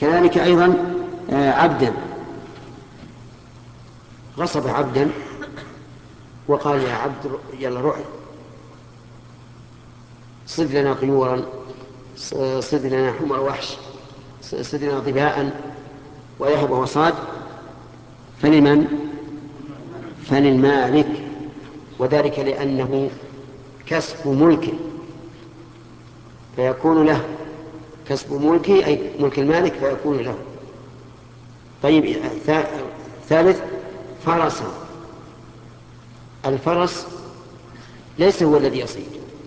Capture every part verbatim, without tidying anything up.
كذلك أيضا عبدا غصب عبدا وقال يا عبد يلا روح صد لنا طيورا، صد لنا حمر وحش، صد لنا ظباء، ويهب وصاد، فلمن؟ فللمالك، وذلك لأنه كسب ملك فيكون له، كسب ملكي أي ملك المالك فيكون له. طيب ثالث فرسا، الفرس ليس هو الذي يصيد،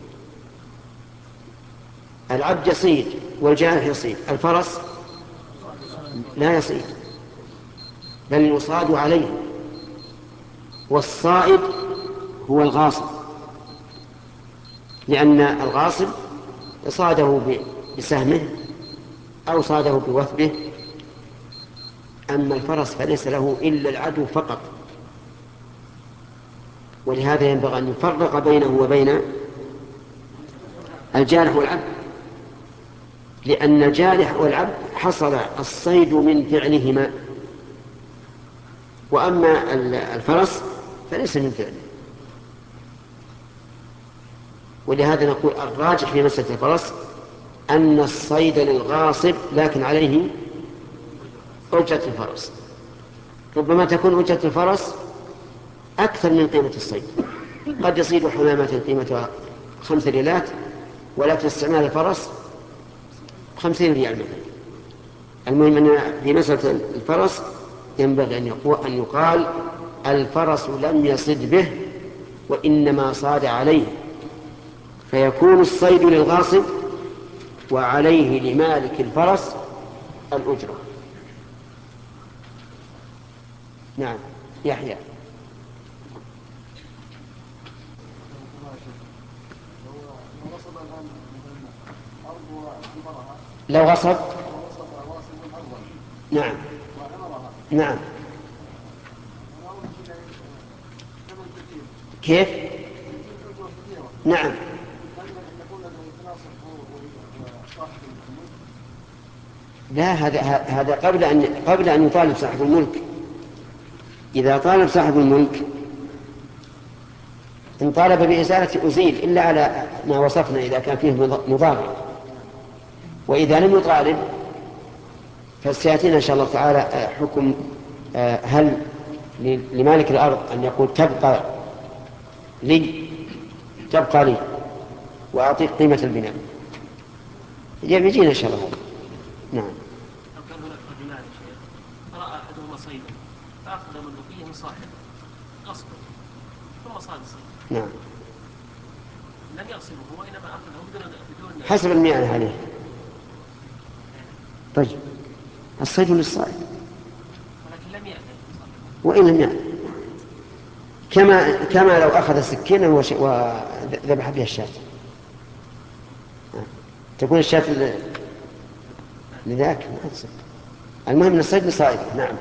العبد يصيد والجارح يصيد، الفرس لا يصيد بل يصاد عليه، والصائد هو الغاصب، لأن الغاصب صاده بسهمه أو صاده بوثبه، أما الفرس فليس له إلا العدو فقط. ولهذا ينبغي أن يفرق بينه وبين الجارح والعبد، لأن الجارح والعبد حصل الصيد من فعلهما، وأما الفرس فليس من فعله. ولهذا نقول الراجح في مسألة الفرس أن الصيد للغاصب لكن عليه أجرة الفرس، ربما تكون أجرة الفرس أكثر من قيمة الصيد، قد يصيد حمامة قيمتها خمس ريالات ولكن استعمال الفرس خمسين ريال مثلا. المهم أن في مسألة الفرس ينبغي أن يقال الفرس لم يصد به وإنما صاد عليه، فيكون الصيد للغاصب وعليه لمالك الفرس الأجرة. نعم يحيى. لو غصب نعم نعم كيف؟ نعم لا، هذا هذا قبل أن قبل أن يطالب صاحب الملك. إذا طالب صاحب الملك إن طالب بإزالة أزيل إلا على ما وصفنا إذا كان فيه مضارع، وإذا لم يطالب فسيأتينا إن شاء الله تعالى حكم هل لمالك الأرض أن يقول تبقى لي تبقى لي وأعطيك قيمة البناء، يجينا إن شاء الله. نعم. لو كان هناك رجلان شيخ فرأى أحدهما صيدا فأخذ ملوكية من صاحبه غصبا ثم صاد الصيد، نعم لم يغصبه وإنما أخذه بدون بدون حسب المياه عليه. طيب الصيد للصائد ولكن لم يأتي وإن لم يأتي، كما كما لو أخذ سكينا وذبح بها الشاة تكون الشاة لذاك. المهم أن الصيد للصائد. نعم.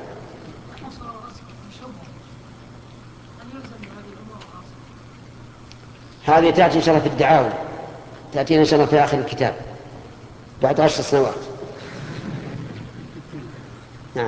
هذه تأتي إن شاء الله في الدعاوى، تأتينا إن شاء الله في آخر الكتاب بعد عشر سنوات. نعم.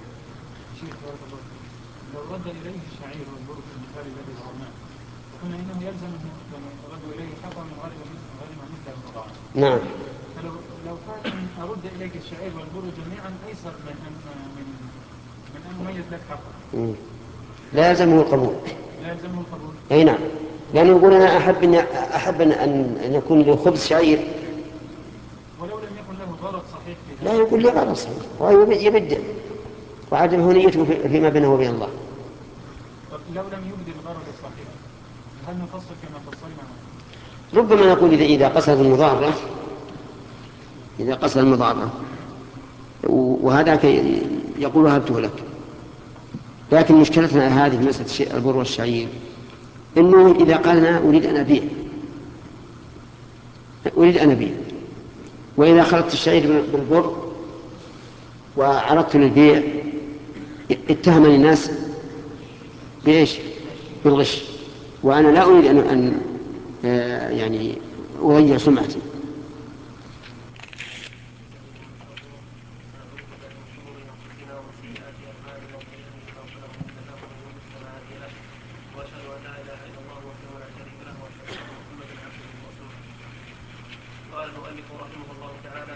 لو رد إليه الشعير والبر في المثال الذي ضربناه فهنا إنه يلزم أن رد إليه حقا من غالب مثل المضاعف. نعم. فلو لو كان أن أرد إليك الشعير والبر جميعا أيسر من أن من من أن أميز لك حقا. لا يلزمه القبول. لا يلزمه القبول. أي نعم، لأنه يقول أنا أحب أن أحب أن أن يكون له خبز شعير ولو لم يكن له غرض صحيح في لا يقول لي غرض صحيح وهو يبدأ وعدم نيته فيما بينه وبين الله. لو لم يبدي الغرض الصحيح هل نفصل كما فصلنا؟ ربما نقول إذا إذا قصد المضارة إذا قصد المضارة وهذا يقول وهبته لك، لكن مشكلتنا هذه في مسألة البر والشعير إنه إذا قال أنا أريد أن أبيع أريد أن أبيع وإذا خلطت الشعير بالبر وعرضت للبيع اتهمني الناس بإيش؟ بالغش، وأنا لا أريد أن, أن يعني أغير سمعتي.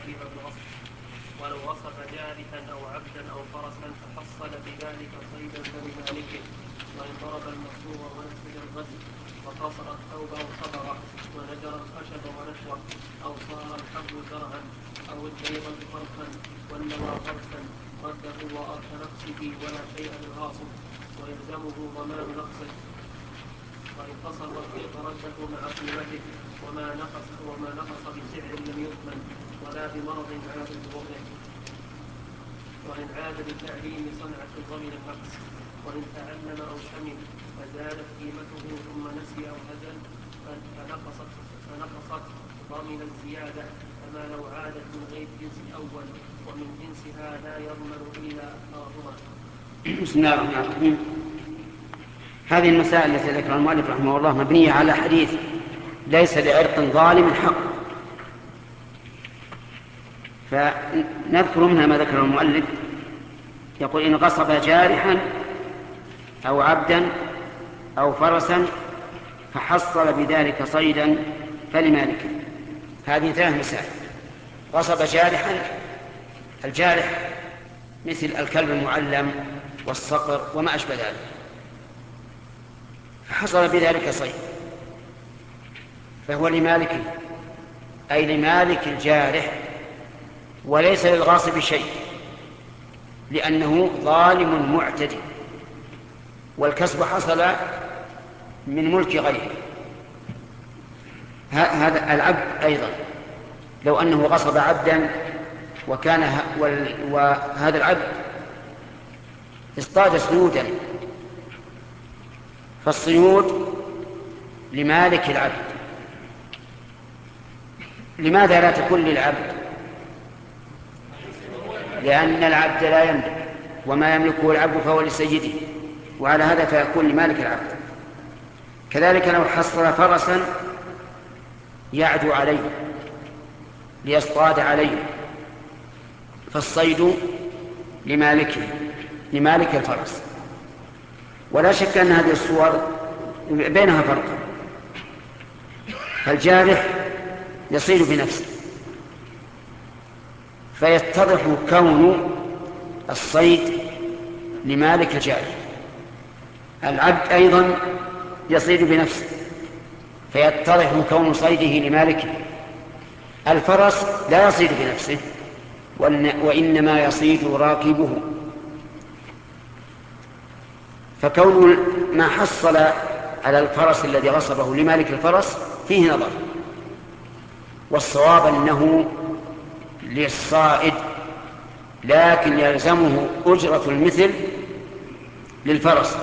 لزم الغصب. ولو غصب جارحا أو عبدا أو فرسا فحصل بذلك صيدا فلمالكه. وإن ضرب المصروع ونسج الغسل وقصر الثوب أو صبغه ونجر الخشب ونحوه أو صار الحب زرعا أو البيض فرقا والنوى غرسا رده وأرث نقصه ولا شيء للغاصب ويلزمه ضمان نقصه. وإن قصر الرقيق رده مع قيمته وما نقص وما نقص بسعر لم يثمن ولا بمرض عاد بضره. وإن عاد بتعليم صنعة ضمن النقص. وإن تعلم أو شمل فزالت قيمته ثم نسي أو هزل فنقصت فنقصت ضمن الزيادة كما لو عادت من غير جنس الأول ومن جنسها لا يضمن إلا أكثرهما. بسم الله الرحمن الرحيم. هذه المسائل التي ذكرها المؤلف رحمه الله مبنية على حديث ليس لعرق ظالم حق، فنذكر منها ما ذكره المؤلف. يقول إن غصب جارحا أو عبدا أو فرسا فحصل بذلك صيدا فلمالكه. هذه ثلاث مسائل. غصب جارحا، الجارح مثل الكلب المعلم والصقر وما أشبه ذلك، فحصل بذلك صيد فهو لمالكه، أي لمالك الجارح، وليس للغاصب شيء لأنه ظالم معتدي، والكسب حصل من ملك غيره. هذا العبد أيضا لو أنه غصب عبدا وكان وهذا العبد اصطاد سنودا، فالصيود لمالك العبد. لماذا لا تكون للعبد؟ لأن العبد لا يملك، وما يملكه العبد فهو لسيده، وعلى هذا فيكون لمالك العبد. كذلك لو حصل فرسا يعدو عليه ليصطاد عليه فالصيد لمالكه، لمالك الفرس. ولا شك أن هذه الصور بينها فرق، فالجارح يصيد بنفسه فيتضح كون الصيد لمالك الجارح. العبد أيضا يصيد بنفسه فيتضح كون صيده لمالكه. الفرس لا يصيد بنفسه وإنما يصيد راكبه، فكون ما حصل على الفرس الذي غصبه لمالك الفرس فيه نظر، والصواب أنه للصائد، لكن يلزمه أجرة المثل للفرس.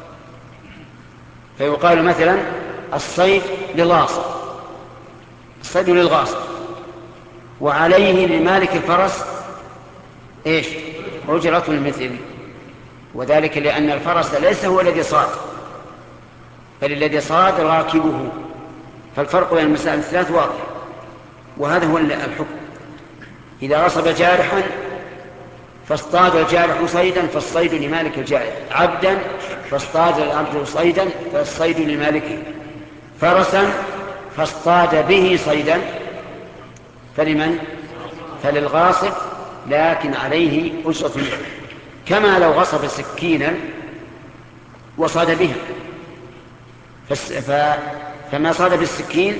فيقال مثلا الصيد للغاصب، الصيد للغاصب، وعليه لمالك الفرس إيش؟ أجرة المثل. وذلك لأن الفرس ليس هو الذي صاد، بل الذي صاد راكبه. فالفرق بين المسائل الثلاث واضح، وهذا هو الحكم. إذا غصب جارحا فاصطاد الجارح صيدا فالصيد لمالك الجارح، عبدا فاصطاد العبد صيدا فالصيد لمالكه، فرسا فاصطاد به صيدا فلمن؟ فللغاصب، لكن عليه أجرة مثل. كما لو غصب سكينا وصاد بها ف... فما صاد بالسكين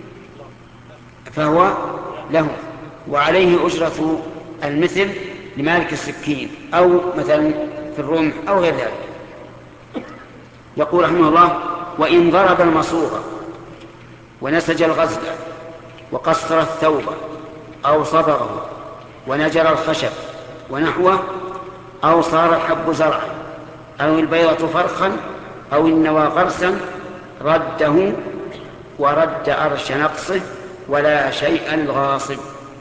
فهو له، وعليه أجرة المثل لمالك السكين، أو مثلا في الرمح أو غير ذلك. يقول رحمه الله: وإن ضرب المصوغ ونسج الغزل وقصر الثوب أو صبغه ونجر الخشب ونحوه، أو صار الحب زرعا أو البيضة فرخا أو النوى غرسا، رده ورد أرش نقصه ولا شيء للغاصب.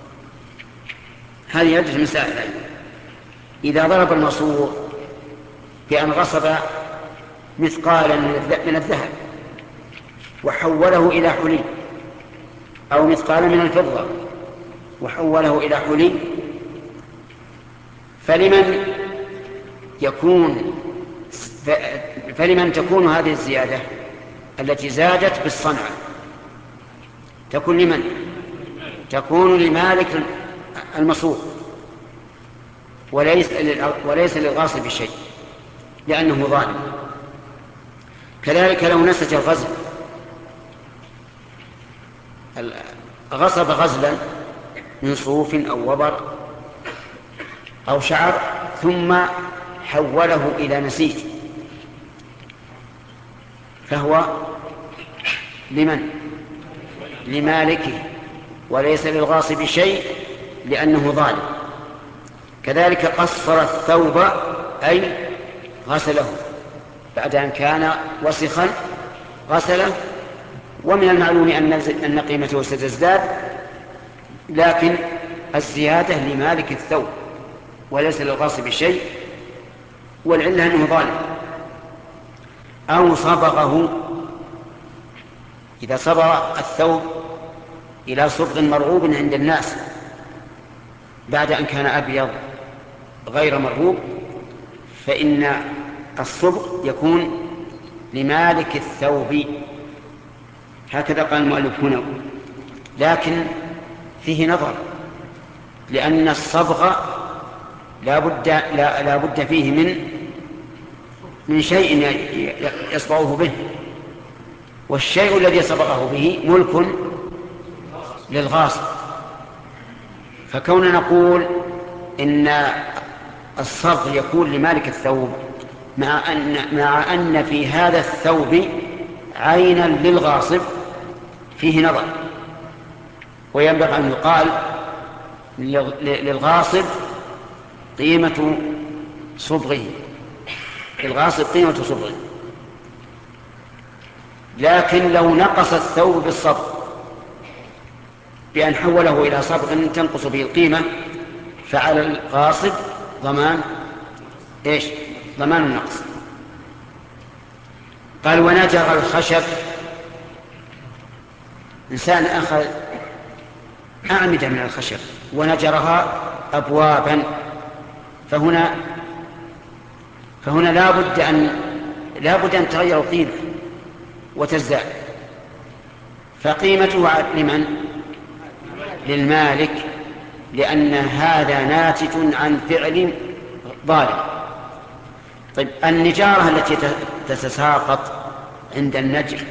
هذه عدة مسائل. إذا ضرب المصوغ بأن غصب مثقالا من الذهب وحوله إلى حلي، أو مثقالا من الفضة وحوله إلى حلي، فلمن يكون فلمن تكون هذه الزيادة التي زادت بالصنعة؟ تكون لمن؟ تكون لمالك المصروف، وليس وليس للغاصب شيء لأنه ظالم. كذلك لو نسج الغزل، غصب غزلا من صوف أو وبر أو شعر ثم حوله إلى نسيج، فهو لمن؟ لمالكه، وليس للغاصب شيء لأنه ظالم. كذلك قصر الثوب أي غسله بعد أن كان وسخا غسله، ومن المعلوم أن قيمته ستزداد، لكن الزيادة لمالك الثوب وليس للغاصب شيء، والعلة أنه ظالم. أو صبغه، إذا صبغ الثوب إلى صبغ مرغوب عند الناس بعد أن كان أبيض غير مرغوب، فإن الصبغ يكون لمالك الثوب، هكذا قال المؤلف هنا. لكن فيه نظر، لأن الصبغ لا بد, لا, لا بد فيه من من شيء يصبغه به، والشيء الذي صبغه به ملك للغاصب. فكون نقول إن الصبغ يكون لمالك الثوب مع أن, مع أن في هذا الثوب عينا للغاصب فيه نظر، وينبغي أن يقال للغاصب قيمة صبغه، الغاصب قيمة صبغه. لكن لو نقص الثوب بالصبغ بأن حوله إلى صبغ تنقص به القيمة، فعلى الغاصب ضمان إيش؟ ضمان النقص. قال ونجر الخشب، إنسان أخذ أعمدة من الخشب ونجرها أبوابا، فهنا فهنا لا بد أن لا بد أن تغير القيمة وتزداد، فقيمته لمن؟ للمالك، لأن هذا ناتج عن فعل ظالم. طيب النجارة التي تتساقط عند النجر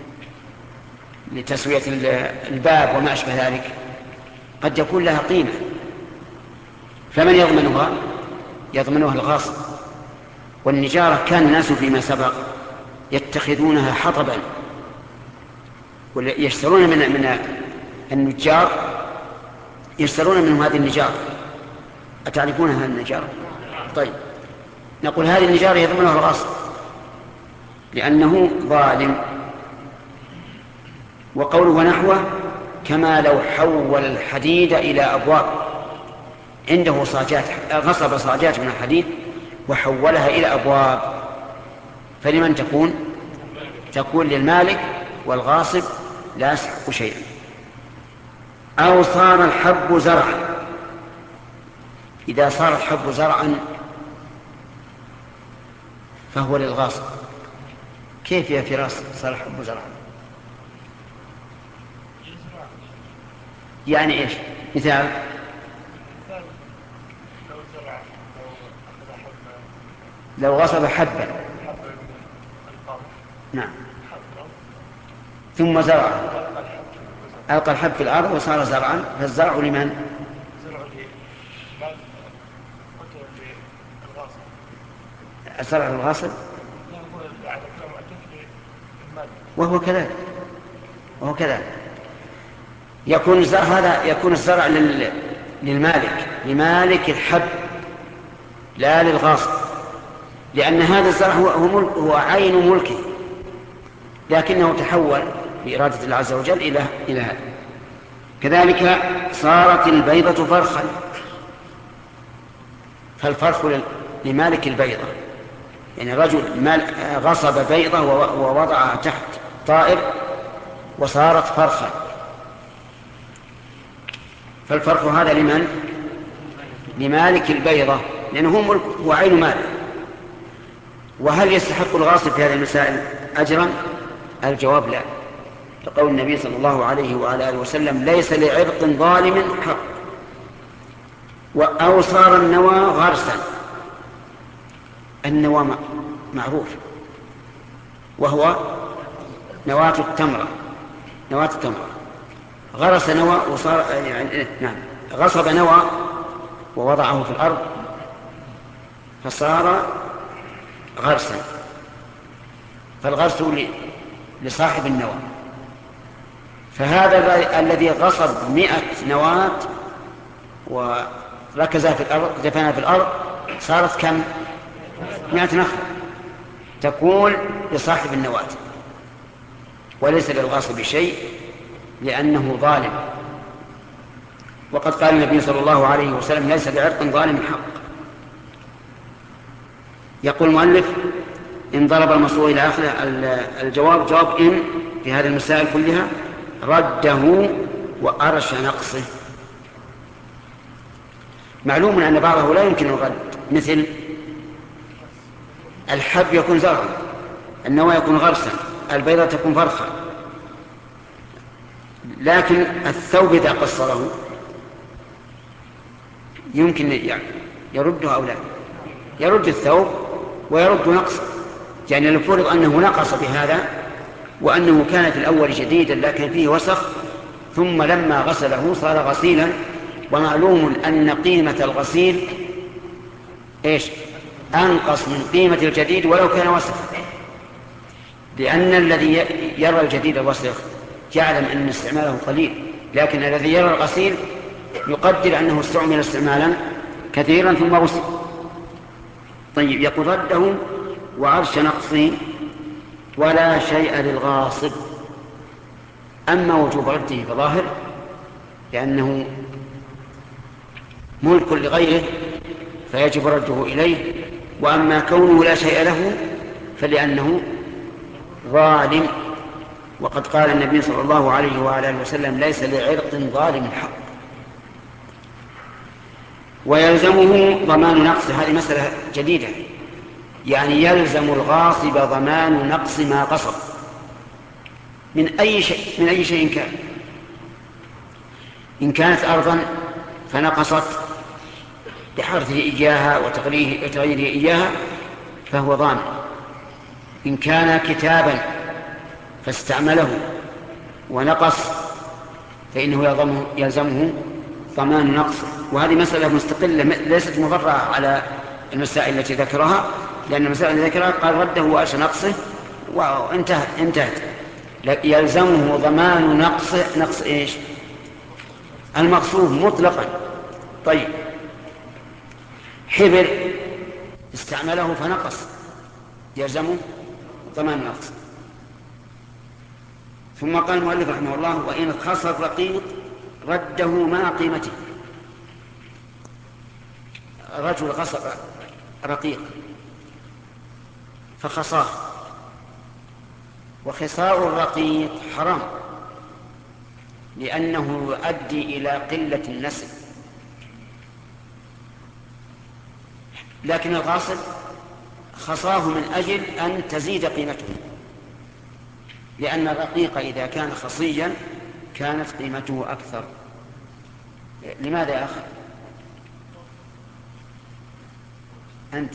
لتسوية الباب وما أشبه ذلك قد يكون لها قيمة، فمن يضمنها؟ يضمنها الغاصب. والنجارة كان الناس فيما سبق يتخذونها حطبا ويشترون من من النجار، يشترون منهم هذه النجارة. أتعرفون هذه النجارة؟ طيب نقول هذه النجارة يضمنها الغاصب لأنه ظالم. وقوله ونحوه كما لو حول الحديد إلى أبواب، عنده صاجات، غصب صاجات من الحديد وحولها إلى أبواب، فلمن تكون؟ تكون للمالك، والغاصب لا يستحق شيئا. أو صار الحب زرعا، إذا صار الحب زرعا فهو للغاصب. كيف يا فراس صار الحب زرعا؟ يعني إيش؟ مثال: لو غصب حبا نعم ثم زرع، ألقى الحب في الأرض وصار زرعا، فالزرع لمن؟ الزرع للغاصب، وهو كذلك وهو كذلك يكون الزرع، هذا يكون الزرع للمالك، لمالك الحب لا للغاصب، لأن هذا الزرع هو, ملك، هو عين ملكه، لكنه تحول بإرادة الله عز وجل إلى إلى هذا. كذلك صارت البيضة فرخا، فالفرخ لمالك البيضة، يعني رجل غصب بيضة ووضعها تحت طائر وصارت فرخا، فالفرخ هذا لمن؟ لمالك البيضة، لأنه هو ملك، هو عين مال. وهل يستحق الغاصب في هذه المسائل أجرا؟ الجواب لا، لقول النبي صلى الله عليه وعلى آله وسلم: ليس لعرق ظالم حق أو صار النوى غرسا. النوى معروف وهو نواة التمرة، نواة التمرة. غرس نوى وصار يعني نعم غصب نوى ووضعه في الأرض فصار غرسا، فالغرس لصاحب النوى. فهذا الذي غصب مئة نواة وركزها في الأرض دفنها في الأرض صارت كم؟ مئة نخلة، تكون لصاحب النواة وليس للغاصب شيء لأنه ظالم. وقد قال النبي صلى الله عليه وسلم ليس بعرق ظالم حق. يقول المؤلف إن ضرب المصروع إلى آخره. الجواب جواب إن في هذه المسائل كلها رده وأرش نقصه. معلوم أن بعضه لا يمكن الرد، مثل الحب يكون زرعا، النوى يكون غرسا، البيضة تكون فرخا، لكن الثوب إذا قصره يمكن يعني يرده أو لا يرد الثوب ويرد نقصه. يعني لو فرض أنه نقص بهذا وأنه كان في الأول جديدا لكن فيه وسخ ثم لما غسله صار غسيلا، ومعلوم أن قيمة الغسيل إيش؟ أنقص من قيمة الجديد ولو كان وسخ، لأن الذي يرى الجديد الوسخ يعلم أن استعماله قليل، لكن الذي يرى الغسيل يقدر أنه استعمل استعمالا كثيرا ثم غسل. طيب يقول رده وعرش نقصه ولا شيء للغاصب. أما وجوب رده فظاهر لأنه ملك لغيره فيجب رده إليه، وأما كونه لا شيء له فلأنه ظالم. وقد قال النبي صلى الله عليه وعلى آله وسلم ليس لعرق ظالم حق. ويلزمه ضمان نقص. هذه مسألة جديدة، يعني يلزم الغاصب ضمان نقص ما قصد من أي شيء من أي شيء كان. إن كانت أرضا فنقصت بحرثه إياها وتغييره إياها فهو ضامن. إن كان كتابا فاستعمله ونقص فإنه يلزمه ضمان نقص. وهذه مسألة مستقلة ليست مفرعة على المسائل التي ذكرها، لأن المسائل التي ذكرها قال رده وأرش نقصه وانتهت انتهت. يلزمه ضمان نقص نقص إيش؟ المغصوب مطلقا. طيب حبر استعمله فنقص يلزمه ضمان نقص. ثم قال المؤلف رحمه الله وإن خص الرقيق رده مع قيمته. رجل غصب رقيق فخصاه، وخصاء الرقيق حرام لأنه يؤدي إلى قلة النسل، لكن الغاصب خصاه من أجل أن تزيد قيمته، لأن الرقيق إذا كان خصيا كانت قيمته أكثر. لماذا يا أخي أنت؟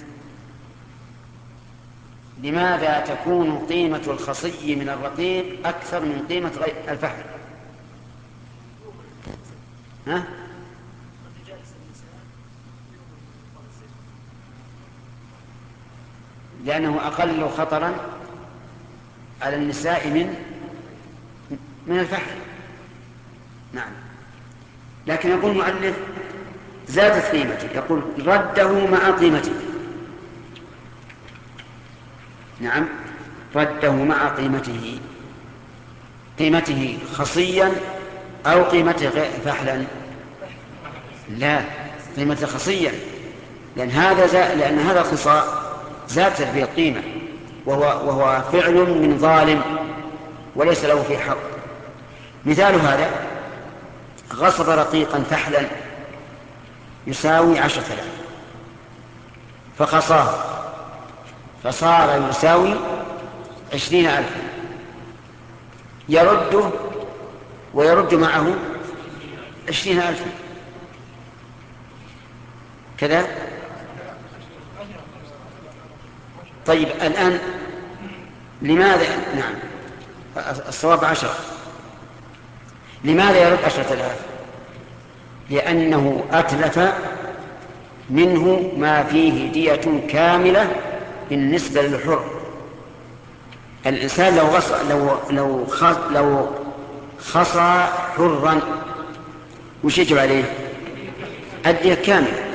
لماذا تكون قيمة الخصي من الرقيق أكثر من قيمة الفحل؟ ها؟ لأنه أقل خطرا على النساء من من الفحل. نعم. لكن يقول المؤلف زادت قيمته، يقول رده مع قيمته. نعم رده مع قيمته، قيمته خصيا أو قيمته فحلا؟ لا، قيمته خصيا، لأن هذا زا... لأن هذا الخصاء زادت به القيمة، وهو وهو فعل من ظالم وليس له في حق. مثال هذا غصب رقيقا فحلا يساوي عشرة آلاف فخصاه فصار يساوي عشرين ألفا، يرده ويرد معه عشرين ألفا. كذا. طيب الآن لماذا نعم الصواب عشرة. لماذا يرد عشرة آلاف؟ لأنه أتلف منه ما فيه دية كاملة بالنسبة للحر. الإنسان لو غص لو لو خص لو خصى حرا وش يجب عليه؟ الدية كاملة.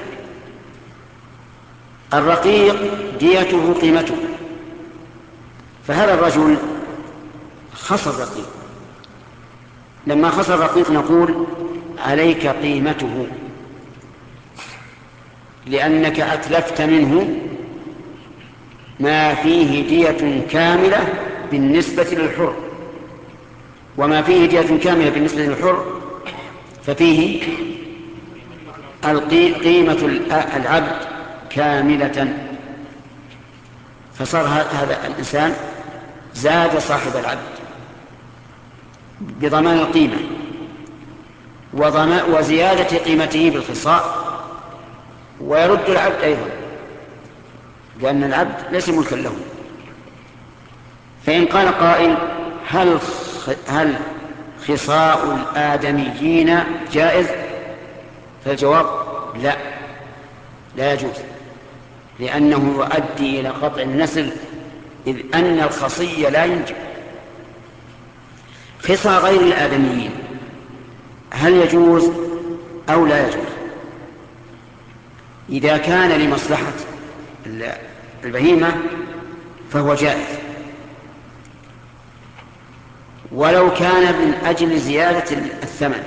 الرقيق ديته قيمته، فهذا الرجل خصى الرقيق. لما خصى الرقيق نقول عليك قيمته لأنك أتلفت منه ما فيه دية كاملة بالنسبة للحر، وما فيه دية كاملة بالنسبة للحر ففيه قيمة العبد كاملة، فصار هذا الإنسان زاد صاحب العبد بضمان القيمة وزيادة قيمته بالخصاء، ويرد العبد أيضا لأن العبد ليس ملكا له. فإن قال قائل هل هل خصاء الآدميين جائز؟ فالجواب لا، لا يجوز، لأنه يؤدي إلى قطع النسل، إذ أن الخصي لا ينجب. خصاء غير الآدميين هل يجوز أو لا يجوز؟ إذا كان لمصلحة البهيمة فهو جائز، ولو كان من أجل زيادة الثمن.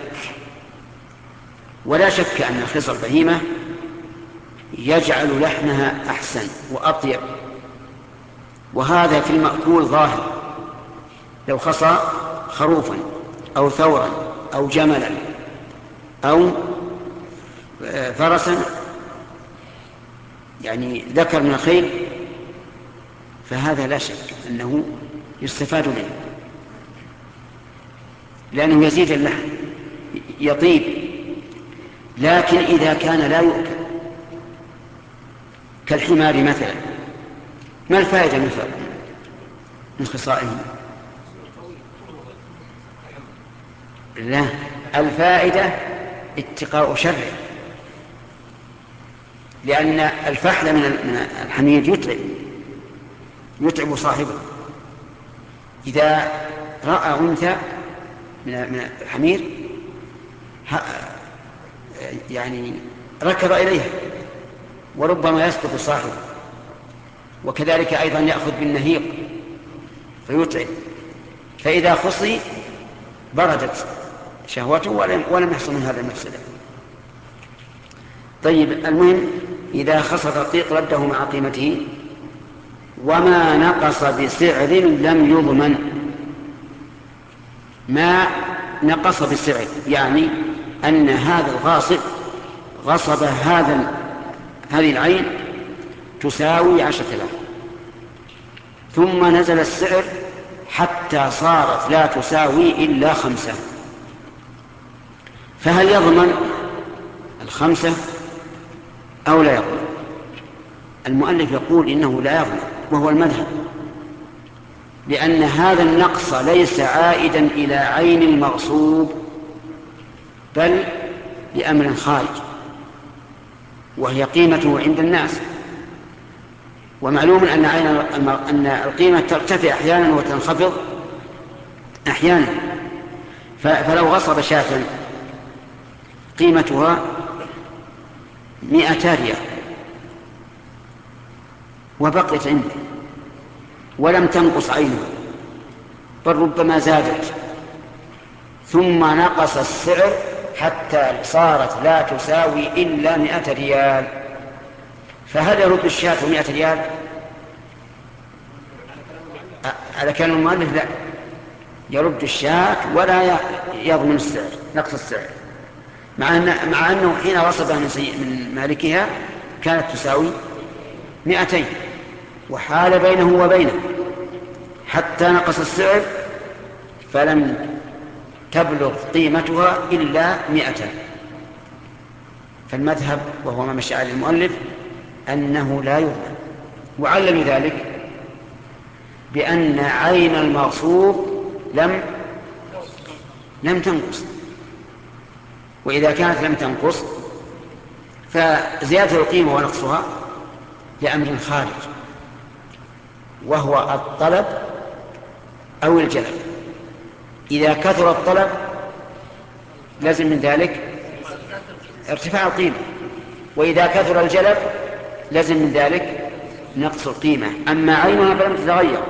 ولا شك أن خصى البهيمة يجعل لحمها أحسن وأطيب، وهذا في المأكول ظاهر. لو خصى خروفا أو ثورا أو جملا أو فرسا يعني ذكر من الخيل، فهذا لا شك أنه يستفاد منه لأنه يزيد اللحم يطيب. لكن إذا كان لا يؤكل كالحمار مثلا، ما الفائدة مثلا من خصائه؟ لا، الفائدة اتقاء شره، لأن الفحل من الحمير يتعب يتعب صاحبه. إذا رأى أنثى من الحمير يعني ركض إليها وربما يسقط صاحبه، وكذلك أيضا يأخذ بالنهيق فيتعب. فإذا خصي بردت شهوته ولم يحصل من هذا المفسدة. طيب المهم إذا خص الرقيق رده مع قيمته، وما نقص بسعر لم يضمن. ما نقص بسعر يعني أن هذا الغاصب غصب هذا هذه العين تساوي عشرة آلاف، ثم نزل السعر حتى صارت لا تساوي إلا خمسة، فهل يضمن الخمسة أو لا يضمن؟ المؤلف يقول إنه لا يضمن، وهو المذهب، لأن هذا النقص ليس عائدا إلى عين المغصوب بل لأمر خارج، وهي قيمته عند الناس. ومعلوم أن عين أن القيمة ترتفع أحيانا وتنخفض أحيانا. فلو غصب شاة قيمتها مئة ريال وبقيت عنده ولم تنقص عينه بل ربما زادت، ثم نقص السعر حتى صارت لا تساوي إلا مئة ريال، فهل يرد الشاة مئة ريال؟ على كلام المؤلف لا، يرد الشاة ولا يضمن السعر نقص السعر، مع, أن مع أنه حين غصبها من مالكها كانت تساوي مئتين وحال بينه وبينه حتى نقص السعر فلم تبلغ قيمتها إلا مئة، فالمذهب وهو ما مشى عليه المؤلف أنه لا يضمن. وعلل ذلك بأن عين المغصوب لم لم تنقص، وإذا كانت لم تنقص فزيادة القيمة ونقصها لأمر خارج، وهو الطلب أو الجلب. إذا كثر الطلب لازم من ذلك ارتفاع القيمة، وإذا كثر الجلب لازم من ذلك نقص القيمة. أما عينها فلم تتغير.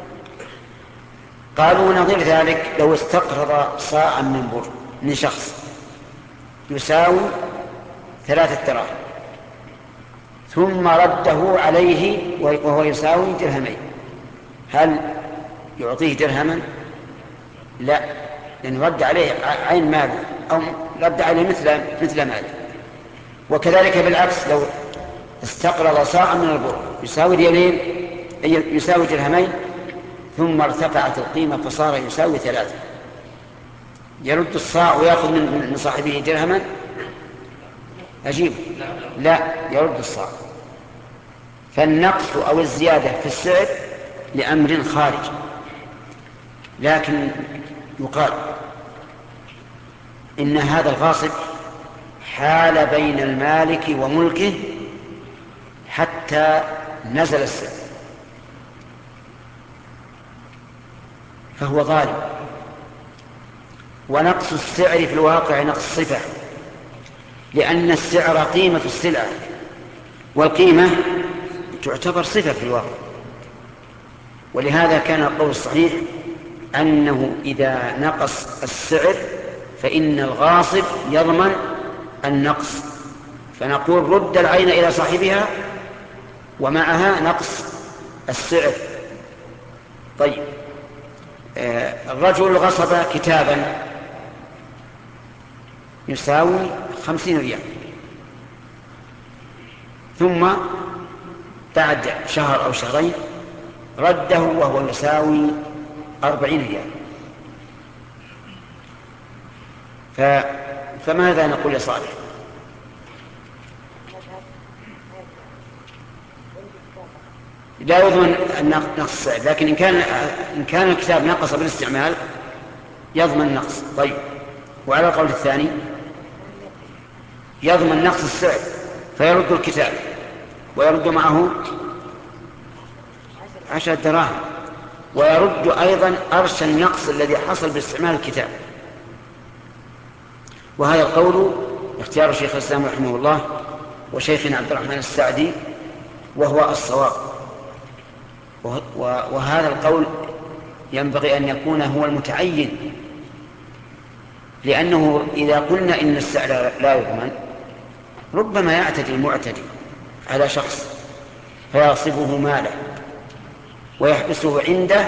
قالوا نظير ذلك لو استقرض صاعا من بر من شخص يساوي ثلاثة دراهم ثم رده عليه وهو يساوي درهمين، هل يعطيه درهما؟ لا، لأنه رد عليه عين ماله أو رد عليه مثل مثل ماله. وكذلك بالعكس، لو استقرض صاعا من البر يساوي ريالين يساوي درهمين ثم ارتفعت القيمة فصار يساوي ثلاثة، يرد الصاع ويأخذ من صاحبه درهما؟ أجيب لا، يرد الصاع. فالنقص أو الزيادة في السعر لأمر خارج. لكن يقال إن هذا الغاصب حال بين المالك وملكه حتى نزل السعر، فهو ظالم. ونقص السعر في الواقع نقص صفة، لأن السعر قيمة السلعة، والقيمة تعتبر صفة في الواقع. ولهذا كان القول الصحيح أنه إذا نقص السعر فإن الغاصب يضمن النقص، فنقول رد العين إلى صاحبها ومعها نقص السعر. طيب، آه الرجل غصب كتابا يساوي خمسين ريال، ثم بعد شهر أو شهرين رده وهو يساوي أربعين ريال، ف... فماذا نقول لصالح؟ لا يضمن نقص السعر، لكن إن كان إن كان الكتاب نقص بالاستعمال يضمن نقص. طيب، وعلى القول الثاني يضمن نقص السعر فيرد الكتاب ويرد معه عشرة دراهم، ويرد أيضا أرش النقص الذي حصل باستعمال الكتاب. وهذا القول اختيار شيخ الإسلام رحمه الله وشيخنا عبد الرحمن السعدي، وهو الصواب. وهذا القول ينبغي أن يكون هو المتعين، لأنه إذا قلنا إن السعر لا يضمن ربما يعتدي المعتدي على شخص فيغصبه ماله ويحبسه عنده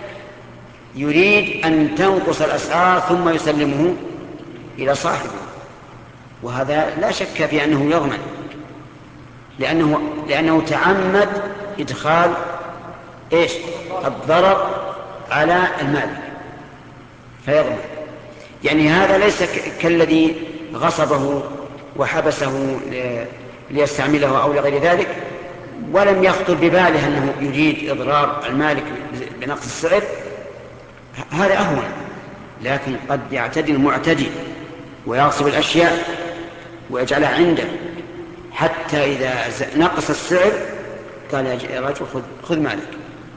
يريد أن تنقص الأسعار ثم يسلمه إلى صاحبه، وهذا لا شك في أنه يضمن، لأنه, لأنه تعمد إدخال إيش؟ الضرر على المال فيضمن. يعني هذا ليس كالذي غصبه وحبسه ليستعمله أو لغير ذلك ولم يخطر بباله أنه يريد إضرار المالك بنقص السعر، هذا أهون. لكن قد يعتدي المعتدي ويغصب الأشياء ويجعلها عنده حتى إذا نقص السعر قال يا رجل خذ, خذ مالك.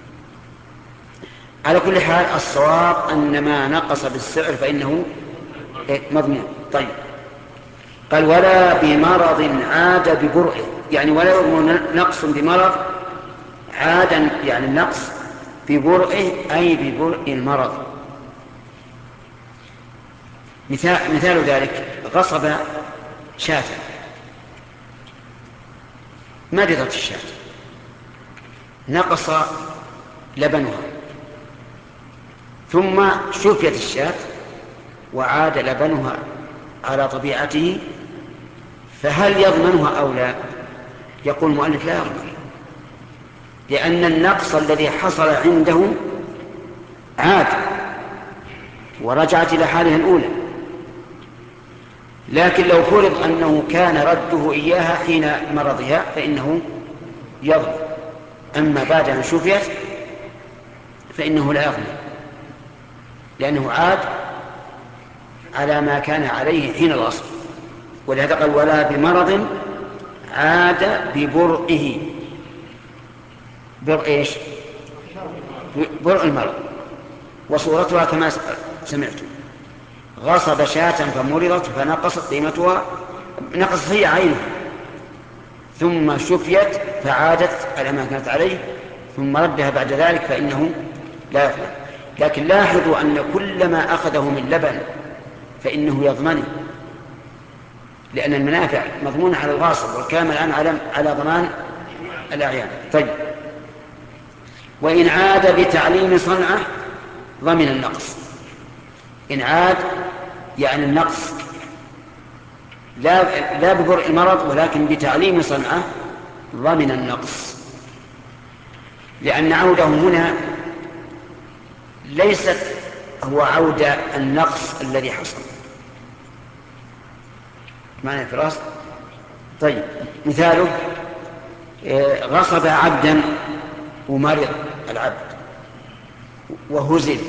على كل حال الصواب أن ما نقص بالسعر فإنه مضمون. طيب، قال ولا بمرض عاد ببرئه، يعني ولا يضمن نقص بمرض عادا، يعني النقص ببرئه أي ببرئ المرض. مثال, مثال ذلك غصب شاة مرضت الشاة نقص لبنها، ثم شفيت الشاة وعاد لبنها على طبيعته، فهل يضمنها أو لا؟ يقول المؤلف لا يضمن، لأن النقص الذي حصل عنده عاد ورجعت إلى حالها الأولى، لكن لو فرض أنه كان رده إياها حين مرضها فإنه يضمن، أما بعد أن شفيت فإنه لا يضمن، لأنه عاد على ما كان عليه حين الأصل. ولهذا قال ولا بمرض عاد ببرئه. برء إيش؟ برء المرض. وصورتها كما سمعتم: غصب شاة فمرضت فنقصت قيمتها، نقصت هي عينها، ثم شفيت فعادت على ما كانت عليه ثم ردها بعد ذلك فإنه لا يضمن. لكن لاحظوا أن كل ما أخذه من لبن فإنه يضمنه، لأن المنافع مضمونة على الغاصب، والكلام الآن على على ضمان الأعيان. طيب، وإن عاد بتعليم صنعة ضمن النقص. إن عاد يعني النقص لا لا ببرء المرض ولكن بتعليم صنعة ضمن النقص، لأن عوده هنا ليست هو عود النقص الذي حصل. معنى فراس. طيب، مثاله غصب عبدا ومرض العبد وهزل،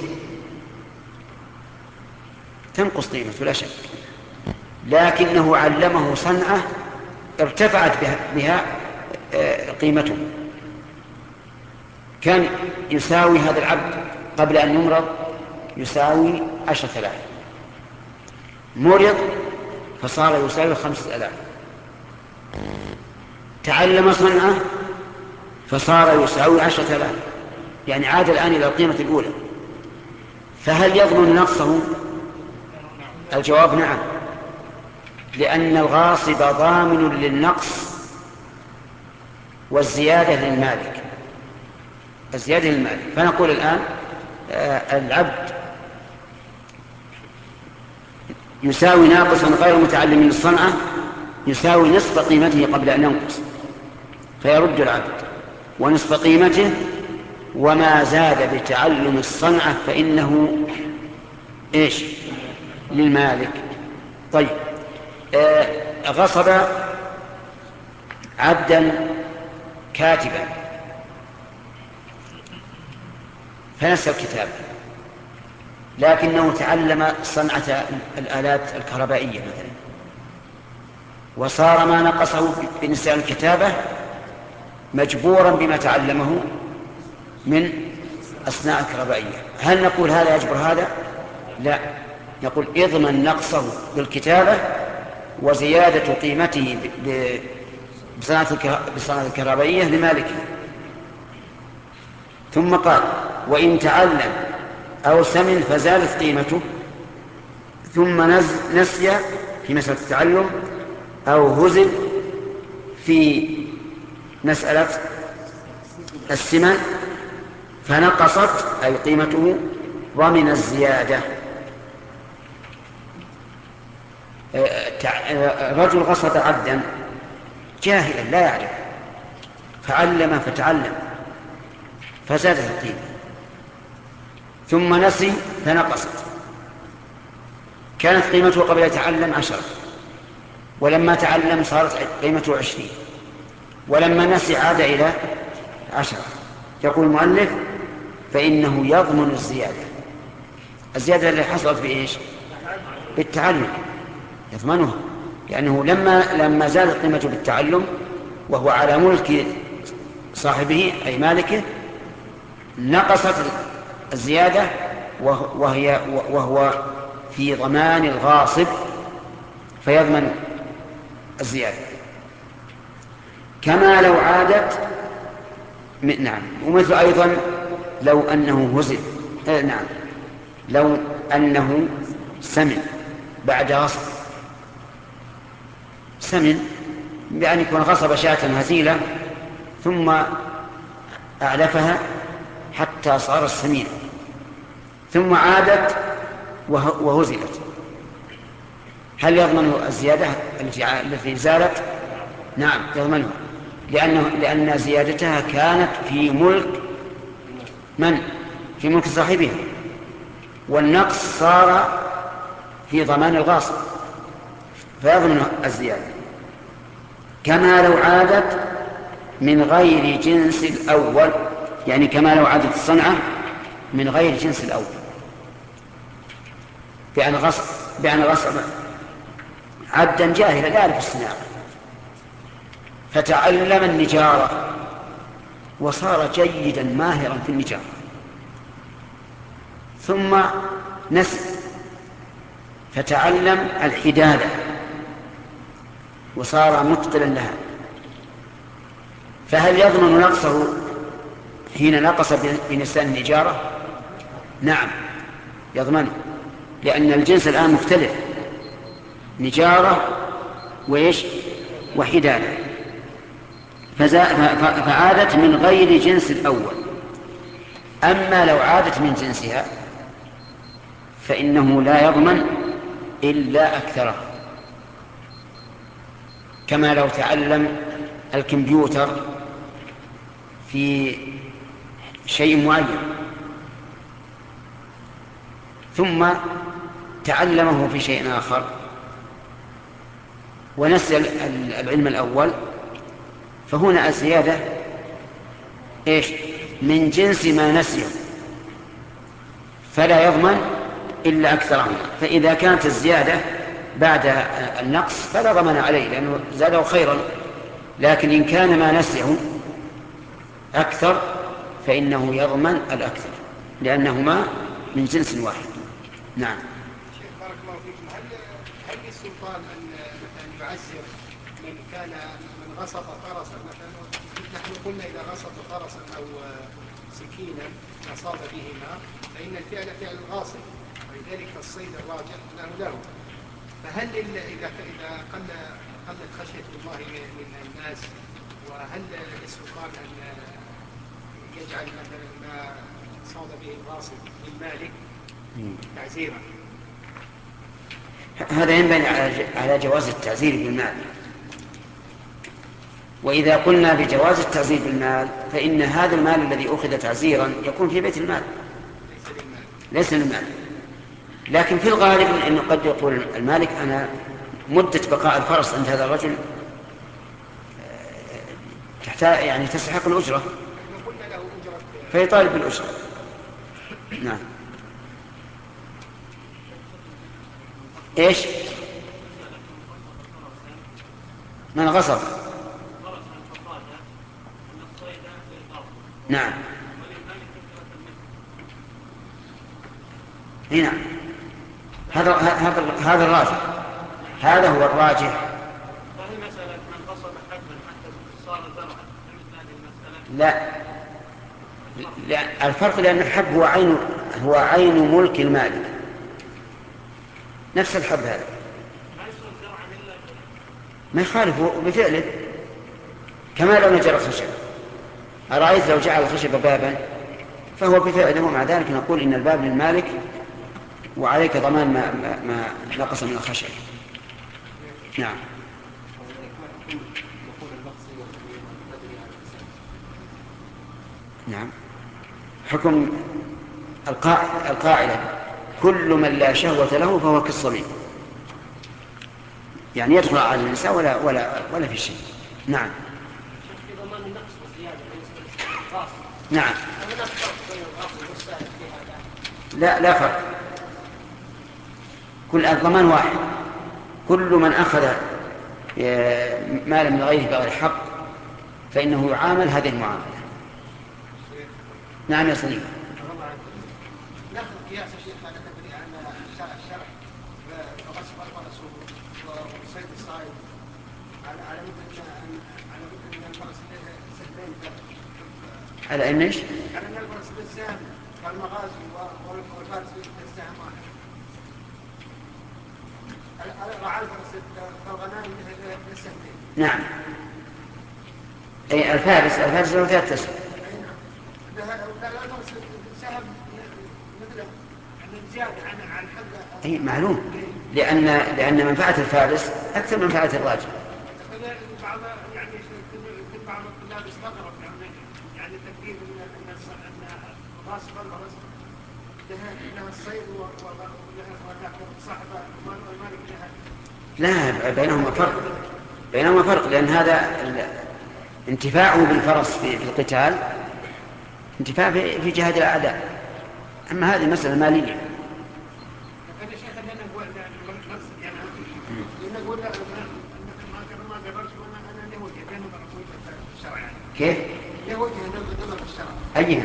تنقص قيمته لا شك، لكنه علمه صنعة ارتفعت بها قيمته. كان يساوي هذا العبد قبل أن يمرض يساوي عشرة آلاف، مرض فصار يساوي خمسة آلاف، تعلم صنعة فصار يساوي عشرة آلاف، يعني عاد الآن إلى القيمة الأولى. فهل يضمن نقصه؟ الجواب نعم، لأن الغاصب ضامن للنقص والزيادة للمالك، الزيادة للمالك. فنقول الآن آه العبد يساوي ناقصا غير متعلم للصنعة يساوي نصف قيمته قبل أن ينقص، فيرد العبد ونصف قيمته، وما زاد بتعلم الصنعة فإنه إيش؟ للمالك. طيب، آه غصب عبدا كاتبا فنسى الكتاب، لكنه تعلم صنعة الآلات الكهربائية مثلا، وصار ما نقصه بنسيان الكتابة مجبورا بما تعلمه من أصناع الكهربائية. هل نقول هذا يجبر هذا؟ لا، نقول اضمن نقصه بالكتابة وزيادة قيمته بصناعة الكهربائية لمالكه. ثم قال وإن تعلم أو سمن فزادت قيمته ثم نسي في مسألة التعلم أو هزل في مسألة السمن فنقصت أي قيمته ضمن الزيادة. رجل غصب عبدا جاهلا لا يعرف فعلم فتعلم فزادت القيمة، ثم نسي فنقصت. كانت قيمته قبل يتعلم عشرة، ولما تعلم صارت قيمته عشرين، ولما نسي عاد إلى عشرة. يقول المؤلف فإنه يضمن الزيادة، الزيادة اللي حصلت بإيش؟ بالتعلم يضمنها، لأنه لما لما زادت قيمته بالتعلم وهو على ملك صاحبه أي مالكه نقصت الزيادة وهي وهو في ضمان الغاصب فيضمن الزيادة. كما لو عادت نعم. ومثل أيضا لو أنه هزل آه نعم لو أنه سمن بعد غصب، سمن بأن يكون غصب شاة هزيلة ثم أعلفها حتى صارت سمينة ثم عادت وهزلت، هل يضمن الزيادة التي زالت؟ نعم يضمنها، لأنه لأن زيادتها كانت في ملك من؟ في ملك صاحبها، والنقص صار في ضمان الغاصب فيضمن الزيادة، كما لو عادت من غير جنس الأول، يعني كما لو عادت الصنعة من غير جنس الأول، بأن غصب بأن غصب عبدا جاهلا لا يعرف الصناعة فتعلم النجارة وصار جيدا ماهرا في النجارة، ثم نسي فتعلم الحدادة وصار متقنا لها، فهل يضمن نقصه حين نقص بنسيان النجارة؟ نعم يضمن، لأن الجنس الآن مختلف، نجارة وإيش وحدادة، فعادت من غير جنس الأول. أما لو عادت من جنسها فإنه لا يضمن إلا أكثره، كما لو تعلم الكمبيوتر في شيء معين ثم تعلمه في شيء آخر ونسي العلم الأول، فهنا الزيادة إيش من جنس ما نسيه، فلا يضمن إلا أكثره. فإذا كانت الزيادة بعد النقص فلا ضمن عليه لأنه زاده خيرا، لكن إن كان ما نسيه أكثر فإنه يضمن الأكثر لأنهما من جنس واحد. نعم. شيخ بارك الله فيكم، هل هل السلطان أن مثلا يعزر من كان من غصب فرسا مثلا؟ نحن قلنا إذا غصب فرسا أو سكينا أصاب بهما فإن الفعل فعل الغاصب، ولذلك الصيد الراجح أنه له. فهل إذا إذا قل قلت خشية الله من الناس، وهل للسلطان أن يجعل مثلا ما صاد به الغاصب للمالك تعزيرا؟ هذا ينبني على جواز التعزير بالمال، وإذا قلنا بجواز التعزير بالمال فإن هذا المال الذي أخذ تعزيرا يكون في بيت المال ليس للمال. لكن في الغالب أنه قد يقول المالك أنا مدة بقاء الفرس عند هذا الرجل تحتاج يعني تستحق الأجرة فيطالب بالأجرة. نعم. إيش من غصب؟ نعم. هنا هذا هذا هذا الراجح، هذا هو الراجح. فهي مسألة من غصب حجما حتى صار زرعا مثل هذه المسألة؟ لا، لا الفرق لأن الحب هو عين هو عين ملك المالك، نفس الحب هذا ما يخالف بفعله، كما لو نجر الخشب. أرأيت لو جعل الخشب بابا فهو بفعله، ومع ذلك نقول إن الباب للمالك وعليك ضمان ما, ما, ما نقص من الخشب. نعم. نعم. حكم القاعدة كل من لا شهوة له فهو كالصليب، يعني يدخل على النساء ولا ولا ولا في شيء. نعم. نعم. لا لا فرق، كل الضمان واحد، كل من أخذ مالا من غيره بغير حق فإنه يعامل هذه المعاملة. نعم يا صديقي. ناخذ قياس الشيخ على تبريع أن الشرع وغصب الفرس وصيد الصائد على على مدة على مدة من الفرس سهلين على إن إيش؟ على أن الفرس بالسهم والمغازي والفارس بالسهم واحد، على رعاة الفرس والغنائم بالسهمين. نعم. أي الفارس الفارس له ثلاث أسهم. أي معلوم، لأن لأن منفعة الفارس أكثر من منفعة الراجل. بعض يعني في بعض الطلاب استغرب يعني تقديم أن غاصب الفرس لها الصيد ولها صاحب المالك لها لا، بينهما فرق بينهما فرق لأن هذا انتفاعه بالفرس في القتال انتفاع في جهاد الأعداء، أما هذه مسألة مالية. كيف؟ أيها؟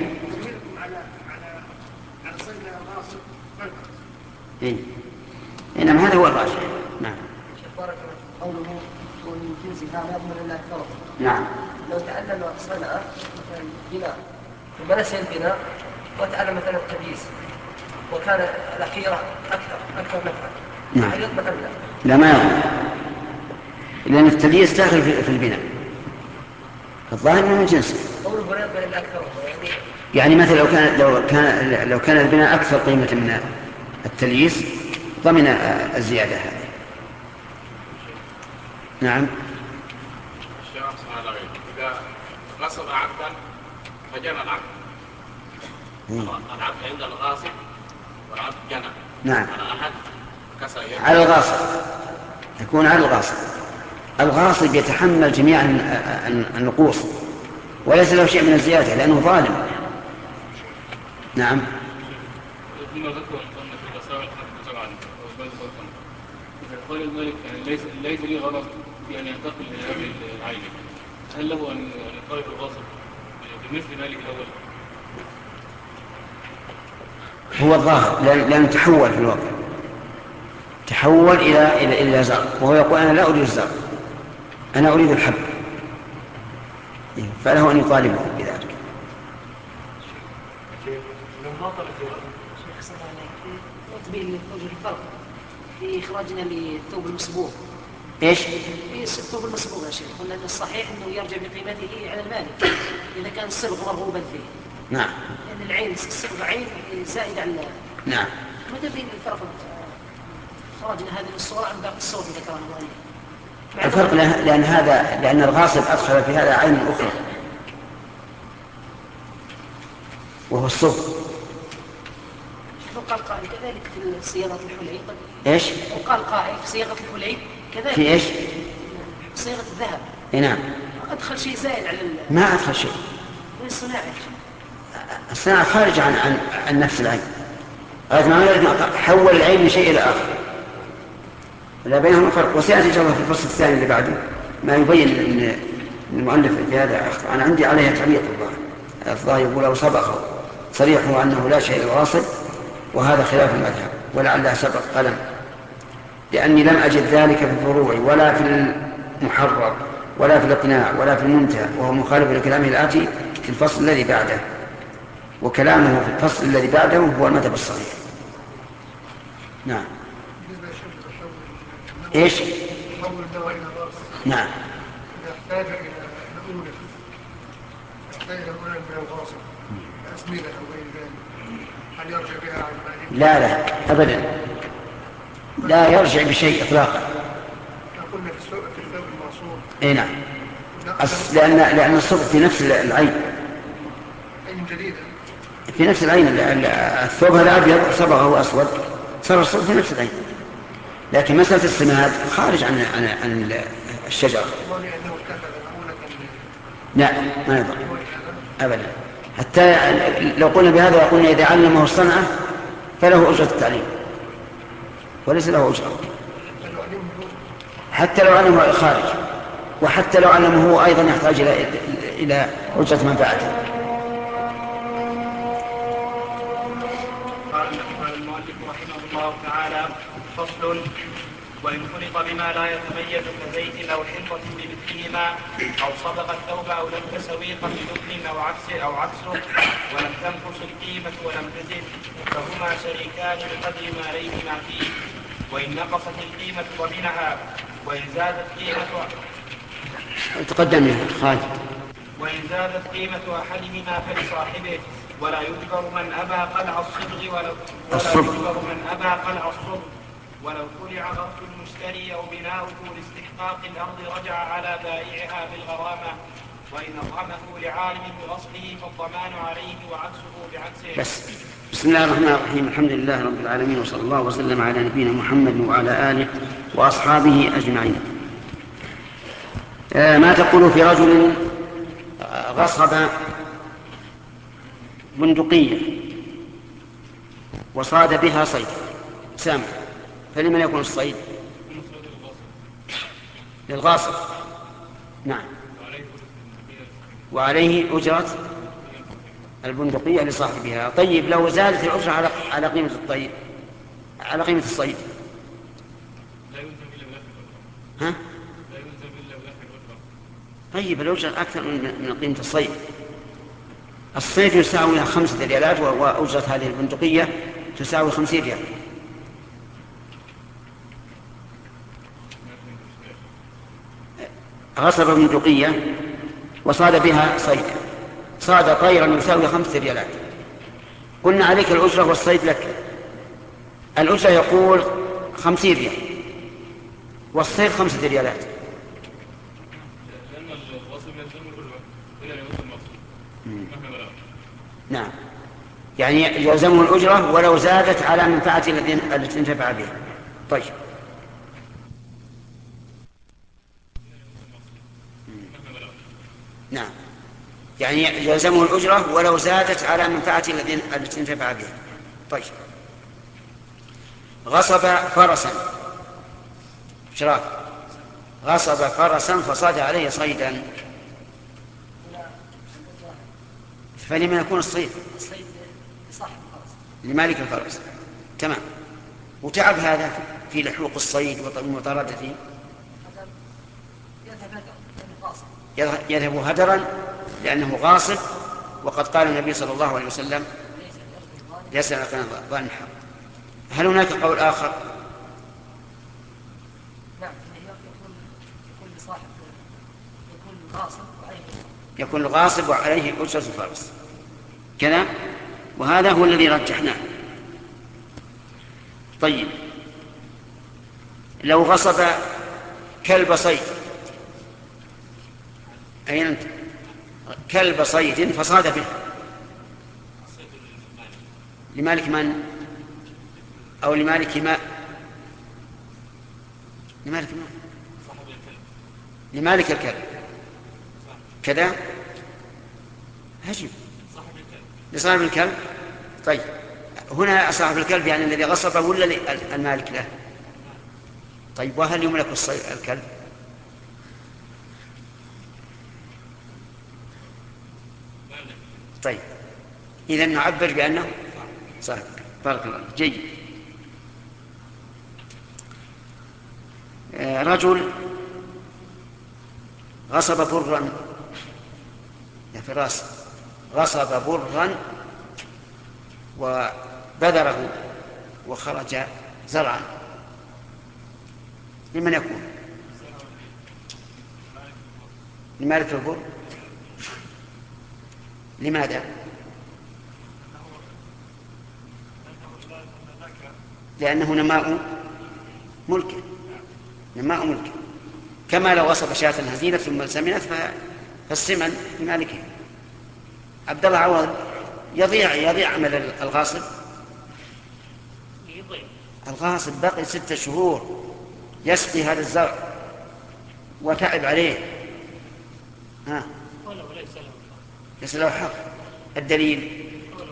إيه؟ إنما هذا هو الراجح. نعم. قوله من جنسها لا يضمن الا اكثره. نعم. لو تعلم صنعه مثلا بناء ثم نسي البناء وتعلم مثلا التدريس وكان الاخيره اكثر اكثر نفعا. نعم. هل يضمن ام لا؟ لا، ما يضمن، لأن التدريس داخل في البناء، الظاهر من جنسه. قوله لا يضمن الا اكثره يعني يعني مثلا لو كان لو كان لو كان البناء أكثر قيمة من التلييس ضمن الزيادة هذه. نعم. الشيخ أحسن عليك، إذا غصب عبدا فجنى العبد، العبد عند الغاصب والعبد جنى. نعم. على أحد كسر يده. على الغاصب تكون على الغاصب. الغاصب يتحمل جميع النقوص وليس له شيء من الزيادة لأنه ظالم. نعم. قال الملك يعني ليس ليس لي غرض في ان ينتقل الى هذه العين، هل له ان يقارب الغاصب بمثل مالك الاول؟ هو الظاهر لأنه تحول في الوقت، تحول إلى إلى إلى زرع، وهو يقول أنا لا أريد الزرع، أنا أريد الحب، فله أن يطالبه بذلك. تبين الفرق في إخراجنا للثوب المصبوغ. إيش؟ في الثوب المصبوغ يا شيخ، قلنا أن الصحيح أنه يرجع بقيمته على المالك إذا كان الصبغ مرغوبا فيه. نعم. لأن العين الصبغ عين زائد على. نعم. ما تبين الفرق إخراجنا هذه الصورة عن باقي الصور اللي ذكرها المؤلف؟ الفرق لأن هذا لأن الغاصب أدخل في هذا عين أخرى وهو الصبغ. وقال قائل كذلك في صياغة الحلي. إيش؟ وقال قائل في صياغة الحلي كذلك. في إيش؟ صياغة الذهب. نعم. أدخل شيء زائد على ال... ما أدخل شيء. الصناعة. الصناعة خارج عن عن عن نفس العين. هذا ما يريد حول العين من شيء إلى آخر. لا بينهما فرق، وسيأتي إن شاء الله في الفصل الثاني اللي بعده ما يبين أن المؤلف في هذا أخطأ. أنا عندي عليها تعليق الظاهر. الظاهر يقول لو سبقه صريحه أنه لا شيء الغاصب، وهذا خلاف المذهب ولعله سبق قلم، لأني لم أجد ذلك في الفروع ولا في المحرر ولا في الإقناع ولا في المنتهى، وهو مخالف لكلامه الآتي في الفصل الذي بعده، وكلامه في الفصل الذي بعده هو المذهب الصحيح. نعم. إيش؟ نعم. يحتاج إلى نؤونة، يحتاج إلى نؤونة من الغاصب أسمينة أو غير ذلك، هل يرجع بها عن المالك؟ لا لا أبدا، لا يرجع بشيء إطلاقا. قلنا في الثوب المعصور. إيه نعم. لأن لأن الصبغ في نفس العين. عين جديدة. في نفس العين، الثوب هذا أبيض صبغه أسود صار الصبغ في نفس العين، لكن مسألة السماد خارج عن عن عن الشجرة. لا ما يضر أبدا، حتى لو قلنا بهذا وقلنا إذا علمه الصنعة فله أجرة التعليم وليس له أجرة، حتى لو علمه خارج، وحتى لو علمه هو أيضا يحتاج إلى إلى أجرة منفعته. قال المؤلف رحمه الله تعالى: فصل: وإن خلط بما لا يتميز كزيت أو حنطة بمثلهما، أو صبغ الثوب أو لم سويقا بدهن أو عكس أو عكسه، ولم تنقص القيمة ولم تزد، فهما شريكان بقدر ما عليهما فيه. وإن نقصت القيمة ضمنها، وإن زادت قيمة تقدم يا خالد. وإن زادت قيمة أحدهما فلصاحبه، ولا يجبر من أبى قلع الصبغ ولو ولا يجبر من أبى قلع الصبغ ولو خلع غرس المشتري أو بناؤه لاستحقاق الأرض رجع على بائعها بالغرامة، وإن أطعمه لعالم بغصبه فالضمان عليه وعكسه بعكسه. بس. بسم الله الرحمن الرحيم، الحمد لله رب العالمين، وصلى الله وسلم على نبينا محمد وعلى آله وأصحابه أجمعين. ما تقول في رجل غصب بندقية وصاد بها صيد سامع، فلمن يكون الصيد؟ للغاصب. نعم، وعليه أجرة البندقية لصاحبها. طيب لو زادت الأجرة على على قيمة الطيب على قيمة الصيد ها؟ طيب الأجرة أكثر من قيمة الصيد. الصيد يساوي خمسة ريالات وأجرة هذه البندقية تساوي خمسين ريال. غصب بندقية وصاد بها صيد، صاد طيرا يساوي خمسة ريالات، قلنا عليك الأجرة والصيد لك. الأجرة يقول خمسين ريال والصيد خمسة ريالات. نعم، يعني يلزمه الأجرة ولو زادت على منفعة التي انتفع بها. طيب نعم، يعني يلزمه الأجرة ولو زادت على منفعة التي انتفع بها. طيب غصب فرسا شراك غصب فرسا فصاد عليه صيدا، فلمن يكون الصيد؟ الصيد لصاحب الفرس، لمالك الفرس. تمام. وتعب هذا في لحوق الصيد ومطاردته، يذهب هدرا لأنه غاصب، وقد قال النبي صلى الله عليه وسلم ليس لك ظن حق. هل هناك قول آخر؟ نعم، يكون يكون لصاحب يكون غاصب وعليه يكون الغاصب وعليه أجرة الفرس كذا، وهذا هو الذي رجحناه. طيب لو غصب كلب صيد، أين أنت؟ كلب صيد فصاد به، لمالك من؟ أو لمالك ما؟ لمالك ما؟ لمالك الكلب كذا. هجم لصاحب الكلب. طيب هنا صاحب الكلب يعني الذي غصبه ولا المالك له؟ طيب وهل يملك الكلب؟ طيب إذا نعبر بأنه صاحب. بارك الله. جيد. رجل غصب برا يا فراس، غصب برا وبذره وخرج زرعا، لمن يكون؟ لمالك البر. لماذا؟ لأنه نماء ملك، نماء ملك، كما لو غصب شاة هزيلة ثم سمنت فالسمن لمالكه. عبد الله عوض، يضيع يضيع عمل الغاصب. الغاصب بقي ستة شهور يسقي هذا الزرع وتعب عليه، ها ليس له حق. الدليل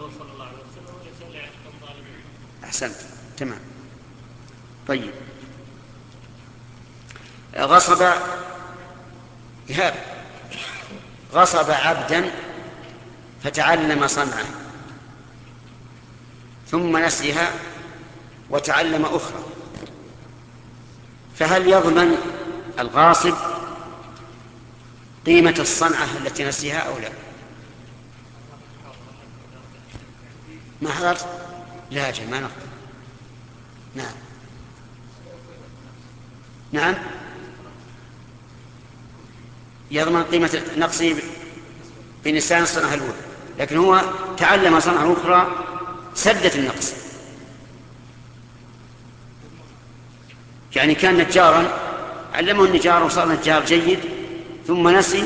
أحسنت. تمام. طيب غصب إهاب غصب عبدا فتعلم صنعه ثم نسيها وتعلم أخرى، فهل يضمن الغاصب قيمة الصنعة التي نسيها أو لا؟ ما حضرت؟ لا أجل ما نقدر. نعم نعم يضمن قيمة نقصه بنسيان الصنعة الأولى، لكن هو تعلم صنعة أخرى سدت النقص. يعني كان نجارا علمه النجار وصار نجار جيد ثم نسي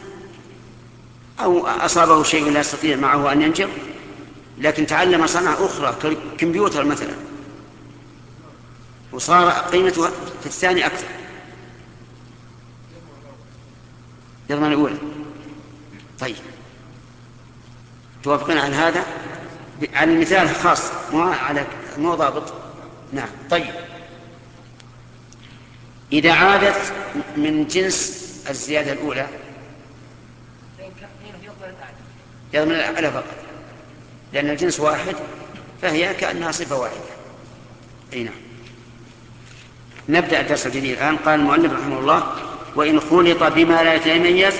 أو أصابه شيء لا يستطيع معه أن ينجر، لكن تعلم صنعة أخرى كالكمبيوتر مثلا، وصار قيمته في الثاني أكثر يضمن الأولى. طيب توافقون على هذا على المثال خاص مو على مو ضابط. نعم. طيب إذا عادت من جنس الزيادة الأولى يضمن الأعلى فقط لأن الجنس واحد فهي كأنها صفة واحدة. أي نعم. نبدأ الدرس الجديد الآن. قال المؤلف رحمه الله: وإن خلط بما لا يتميز.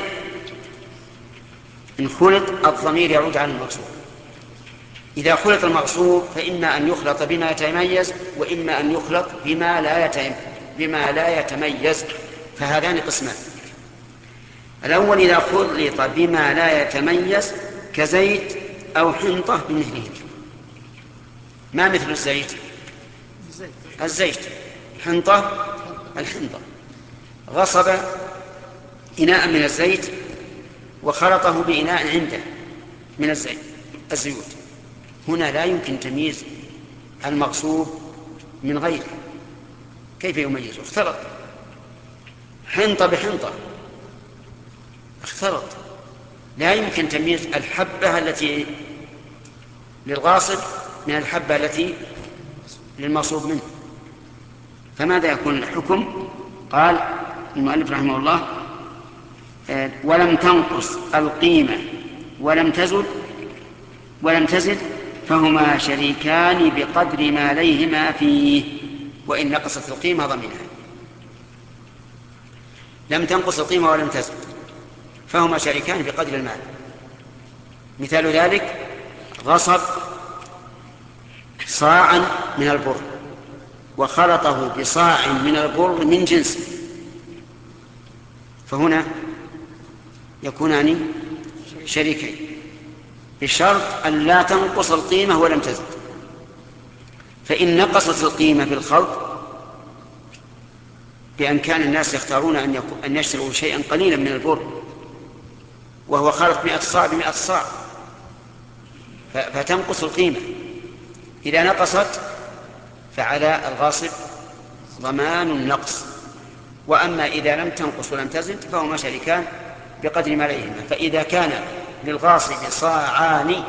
إن خلط الضمير يعود على المقصود. إذا خلط المقصود فإما أن يخلط بما يتميز وإما أن يخلط بما لا يتميز بما لا يتميز فهذان قسمان. الأول إذا خلط بما لا يتميز كزيت أو حنطة بمثله. ما مثل الزيت؟ الزيت. حنطة الحنطة. غصب إناء من الزيت وخلطه بإناء عنده من الزيت الزيوت. هنا لا يمكن تمييز المغصوب من غيره. كيف يميزه؟ اختلط. حنطة بحنطة اختلط. لا يمكن تمييز الحبة التي للغاصب من الحبة التي للمغصوب منه. فماذا يكون الحكم؟ قال المؤلف رحمه الله: ولم تنقص القيمة ولم تزد ولم تزد فهما شريكان بقدر ما ليهما فيه وإن نقصت القيمة ضمنها. لم تنقص القيمة ولم تزد فهما شريكان بقدر المال. مثال ذلك: غصب صاعا من البر وخلطه بصاع من البر من جنس، فهنا يكونان شريكين بشرط أن لا تنقص القيمة ولم تزد. فإن نقصت القيمة بالخلط بأن كان الناس يختارون أن, أن يشتروا شيئا قليلا من البر وهو خلط مئة صاع بمئة صاع فتنقص القيمة. إذا نقصت فعلى الغاصب ضمان النقص. وأما إذا لم تنقص ولم تزد فهما شريكان بقدر ما ليهما. فإذا كان للغاصب صاعان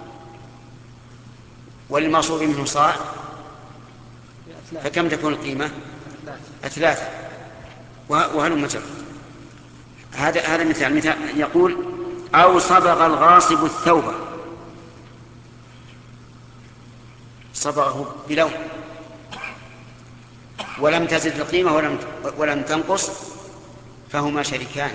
وللمغصوب منه صاع فكم تكون القيمة؟ ثلاثة. وهل مجرد. هذا هذا مثال. مثال يقول: أو صبغ الغاصب الثوب. صبغه بلون ولم تزد القيمة ولم ولم تنقص فهما شريكان.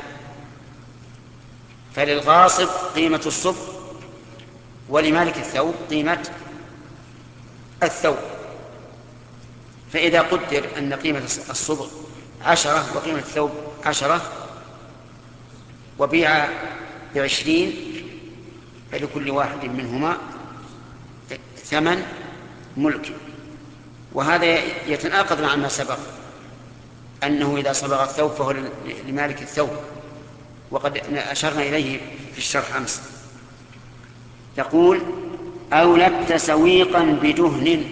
فللغاصب قيمة الصبغ ولمالك الثوب قيمة الثوب. فإذا قدر أن قيمة الصبغ عشرة وقيمة الثوب عشرة وبيع بعشرين فلكل واحد منهما ثمن ملك. وهذا يتناقض مع ما سبق أنه إذا صبغ الثوب فهو لمالك الثوب، وقد أشرنا إليه في الشرح أمس. يقول: أو لت سويقا بدهن.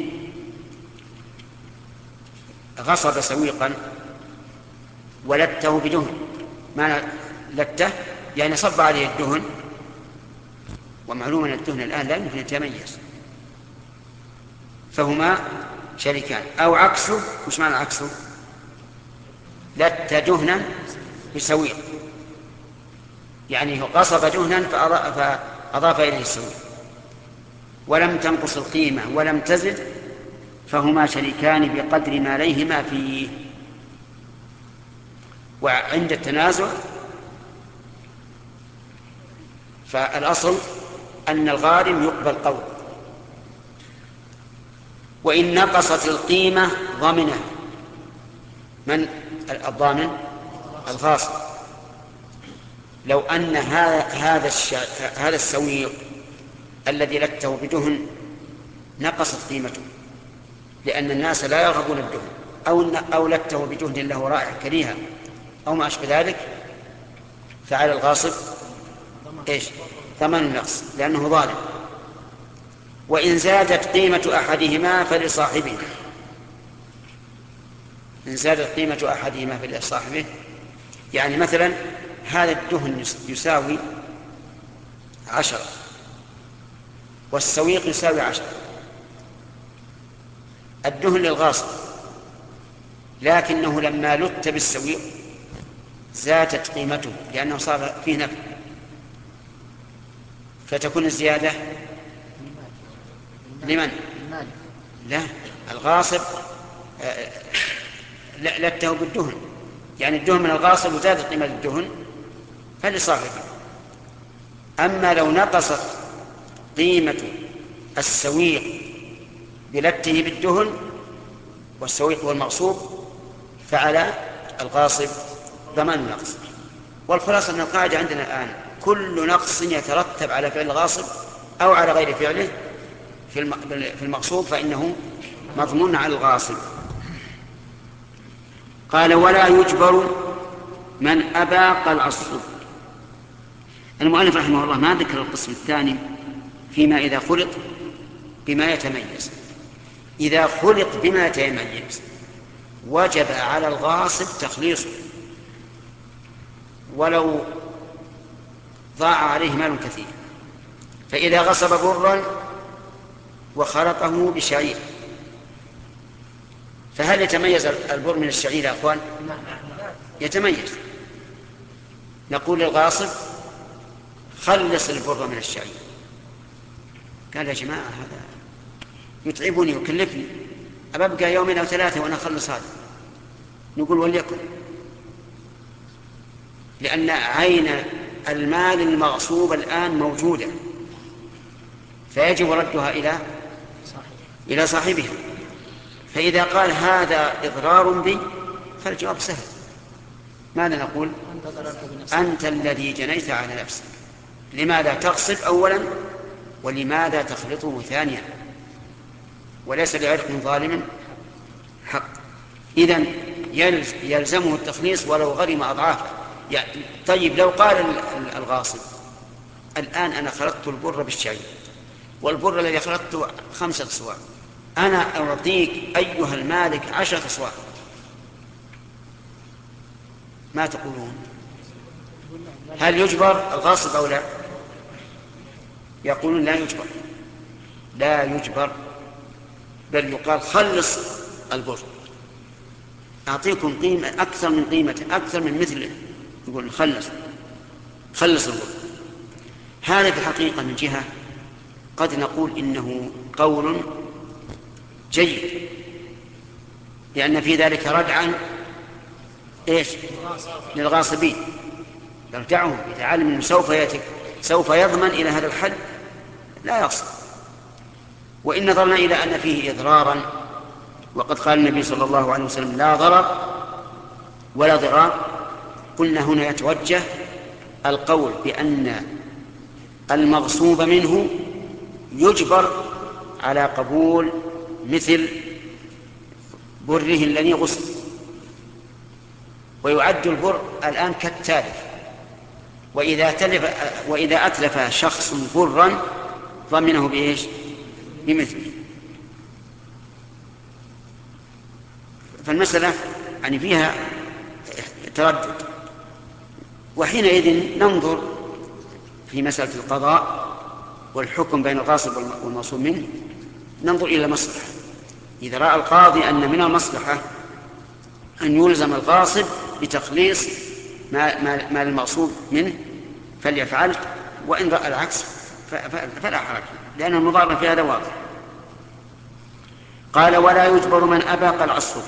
غصب سويقا ولته بدهن. معنى لته يعني صب عليه الدهن، ومعلوم أن الدهن الآن لا يمكن يتميز، فهما شريكان. أو عكسه. وش معنى عكسه؟ لت دهنا بسويق، يعني غصب دهنا فأضاف إليه السويق. ولم تنقص القيمة ولم تزد فهما شريكان بقدر ما ليهما فيه. وعند التنازع فالأصل أن الغارم يقبل قول، وإن نقصت القيمة ضمنه. من الضامن؟ الغاصب. لو أن هذا هذا السويق الذي لته بدهن نقصت قيمته لأن الناس لا يرغبون الدهن، أو أو لته بدهن له رائحة كريهة أو ما أشبه ذلك، فعلى الغاصب إيش؟ ثمن النقص لأنه ظالم. وإن زادت قيمة أحدهما فلصاحبه. إن زادت قيمة أحدهما فلصاحبه، يعني مثلا هذا الدهن يساوي عشرة والسويق يساوي عشرة، الدهن للغاصب، لكنه لما لت بالسويق زادت قيمته لأنه صار فيه نفع، فتكون الزيادة لمن؟ لا، الغاصب لته بالدهن، يعني الدهن من الغاصب وزادت قيمة الدهن فلصاحبه. أما لو نقصت قيمة السويق بلته بالدهن والسويق هو المغصوب فعلى الغاصب ضمان النقص. والخلاصة أن القاعدة عندنا الآن كل نقص يترتب على فعل الغاصب أو على غير فعله في المغصوب فإنه مضمون على الغاصب. قال ولا يجبر من أبى قلع الصلب. المؤلف رحمه الله ما ذكر القسم الثاني فيما إذا خلط بما يتميز. إذا خلط بما يتميز وجب على الغاصب تخليصه ولو ضاع عليه مال كثير. فإذا غصب برا وخلطه بشعير فهل يتميز البر من الشعير يا أخوان؟ يتميز. نقول للغاصب خلص البر من الشعير. قال يا جماعة هذا يتعبني ويكلفني، أبقى يومين أو ثلاثة وأنا أخلص هذا. نقول وليكن، لأن عين المال المغصوب الآن موجودة فيجب ردها إلى إلى صاحبها. فإذا قال هذا إضرار بي فالجواب سهل. ماذا نقول؟ أنت الذي جنيت على نفسك. لماذا تغصب أولا ولماذا تخلطه ثانيا؟ وليس لعرق ظالم حق. إذن يلزمه التخليص ولو غرم أضعافه. يعني طيب لو قال الغاصب الآن أنا خلطت البر بالشعير والبر الذي خلطته خمسة صواع، أنا أعطيك أيها المالك عشرة صواع، ما تقولون؟ هل يجبر الغاصب أو لا؟ يقولون لا يجبر، لا يجبر، بل يقال خلص البر، أعطيكم قيمة أكثر من قيمته، أكثر من مثله، يقول خلص خلص البر. هذا في الحقيقة من جهة قد نقول إنه قول جيد، لأن في ذلك ردعا إيش للغاصبين، يرجعهم إذا علم أنه سوف يأتي سوف يضمن إلى هذا الحد لا يغصب. وإن نظرنا إلى أن فيه إضرارا، وقد قال النبي صلى الله عليه وسلم لا ضرر ولا ضرار، قلنا هنا يتوجه القول بأن المغصوب منه يجبر على قبول مثل بره الذي غصب، ويعد البر الآن كالتالف. وإذا, تلف وإذا أتلف شخص برا ضمنه بإيش؟ بمثله. فالمسألة يعني فيها تردد، وحينئذ ننظر في مسألة القضاء والحكم بين الغاصب والمغصوب منه، ننظر إلى المصلحة. إذا رأى القاضي أن من المصلحة أن يلزم الغاصب بتخليص ما المغصوب منه فليفعل، وإن رأى العكس فلا حرج، لأن المضار في هذا واضح. قال ولا يجبر من أبى قلع الصلب.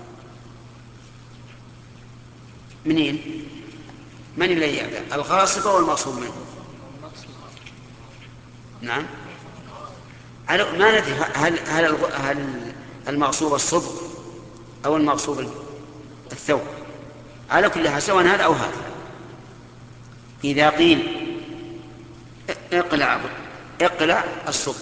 منين؟ من الذي يأبى؟ الغاصب والمغصوب منه؟ نعم، ما ندري هل, هل, هل المغصوب الصبغ أو المغصوب الثوب، على كل حال سواء هذا أو هذا. إذا قيل اقلع اقلع الصبغ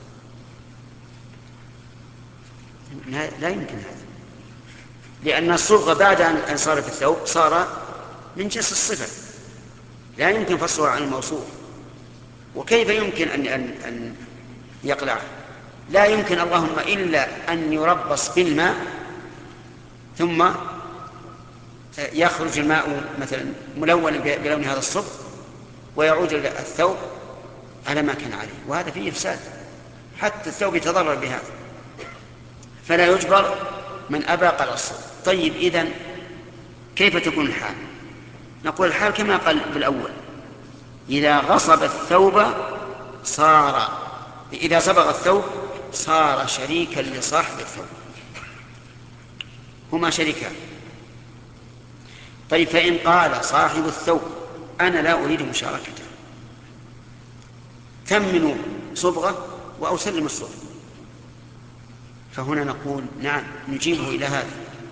لا يمكن هذا، لأن الصبغ بعد أن صار في الثوب صار من جنس الصفة، لا يمكن فصله عن الموصوف. وكيف يمكن أن, أن, أن يقلع؟ لا يمكن اللهم إلا أن يربص بالماء ثم يخرج الماء مثلا ملونا بلون هذا الصبغ ويعود الثوب على ما كان عليه، وهذا فيه إفساد، حتى الثوب يتضرر بهذا، فلا يجبر من أبى قلع الصبغ. طيب إذن كيف تكون الحال؟ نقول الحال كما قال بالأول، إذا غصب الثوب صار إذا صبغ الثوب صار شريكا لصاحب الثوب، هما شريكان. طيب فإن قال صاحب الثوب أنا لا أريد مشاركته، ثمنوا صبغة وأو سلم الصبغ، فهنا نقول نعم نجيبه إلى هذا